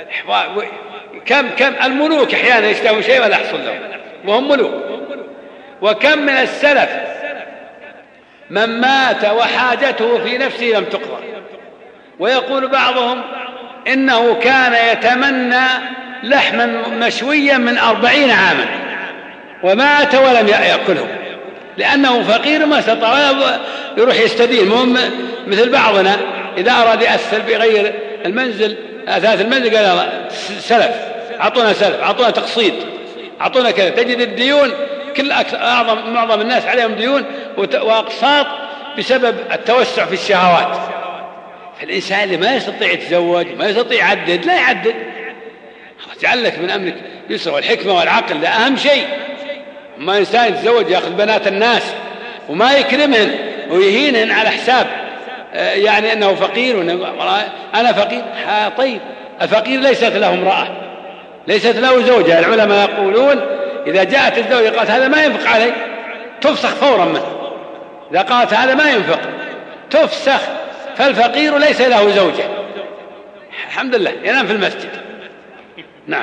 كم كم الملوك أحيانا يشتهون شيء ولا يحصل لهم وهم ملوك. وكم من السلف من مات وحاجته في نفسه لم تقضى. ويقول بعضهم إنه كان يتمنى لحما مشويا من أربعين عاما ومات ولم يأكله لأنه فقير ما استطاع يروح يستدين. مهم مثل بعضنا إذا أراد يأثر بغير المنزل أثاث المنزل قال سلف، أعطونا سلف، أعطونا تقسيط، أعطونا كذا. تجد الديون كل أعظم معظم الناس عليهم ديون وأقساط بسبب التوسع في الشهوات. فالإنسان اللي ما يستطيع يتزوج ما يستطيع يعدد لا يعدد، اجعل لك من أمرك يسر، والحكمة والعقل ده أهم شيء. ما إنسان يتزوج يأخذ بنات الناس وما يكرمهن ويهينهن على حساب يعني أنه فقير. أنا فقير، طيب الفقير ليست له امرأة ليست له زوجة. العلماء يقولون إذا جاءت الزوجة قالت هذا ما ينفق علي تفسخ فورا منه. إذا قالت هذا ما ينفق تفسخ. فالفقير ليس له زوجة، الحمد لله ينام في المسجد. نعم.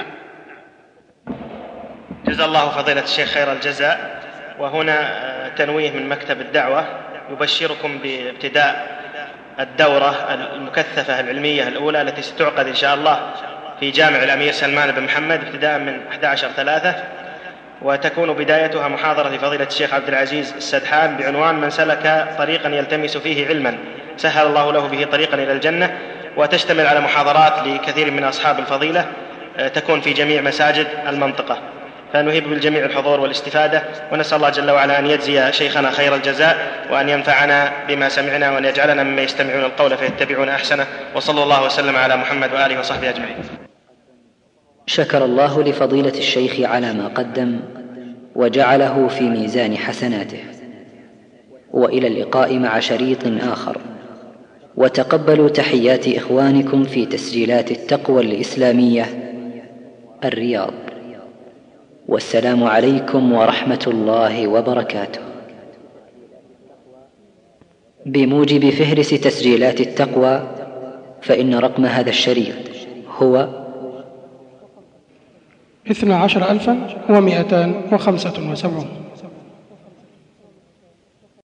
جزا الله فضيلة الشيخ خير الجزاء. وهنا تنويه من مكتب الدعوة يبشركم بابتداء الدورة المكثفة العلمية الأولى التي ستعقد إن شاء الله في جامع الأمير سلمان بن محمد ابتداء من أحد عشر ثلاثة، وتكون بدايتها محاضرة لفضيلة الشيخ عبد العزيز السدحان بعنوان من سلك طريقا يلتمس فيه علما سهل الله له به طريقا إلى الجنة، وتشتمل على محاضرات لكثير من أصحاب الفضيلة تكون في جميع مساجد المنطقة، فنهيب بالجميع الحضور والاستفادة، ونسأل الله جل وعلا أن يجزي شيخنا خير الجزاء وأن ينفعنا بما سمعنا وأن يجعلنا مما يستمعون القول فيتبعون أحسنه، وصلى الله وسلم على محمد وآله وصحبه أجمعين.
شكر الله لفضيلة الشيخ على ما قدم وجعله في ميزان حسناته، وإلى اللقاء مع شريط آخر، وتقبلوا تحيات إخوانكم في تسجيلات التقوى الإسلامية الرياض، والسلام عليكم ورحمة الله وبركاته. بموجب فهرس تسجيلات التقوى فإن رقم هذا الشريط هو
اثنا عشر ألفا ومائتان وخمسة وسبعون.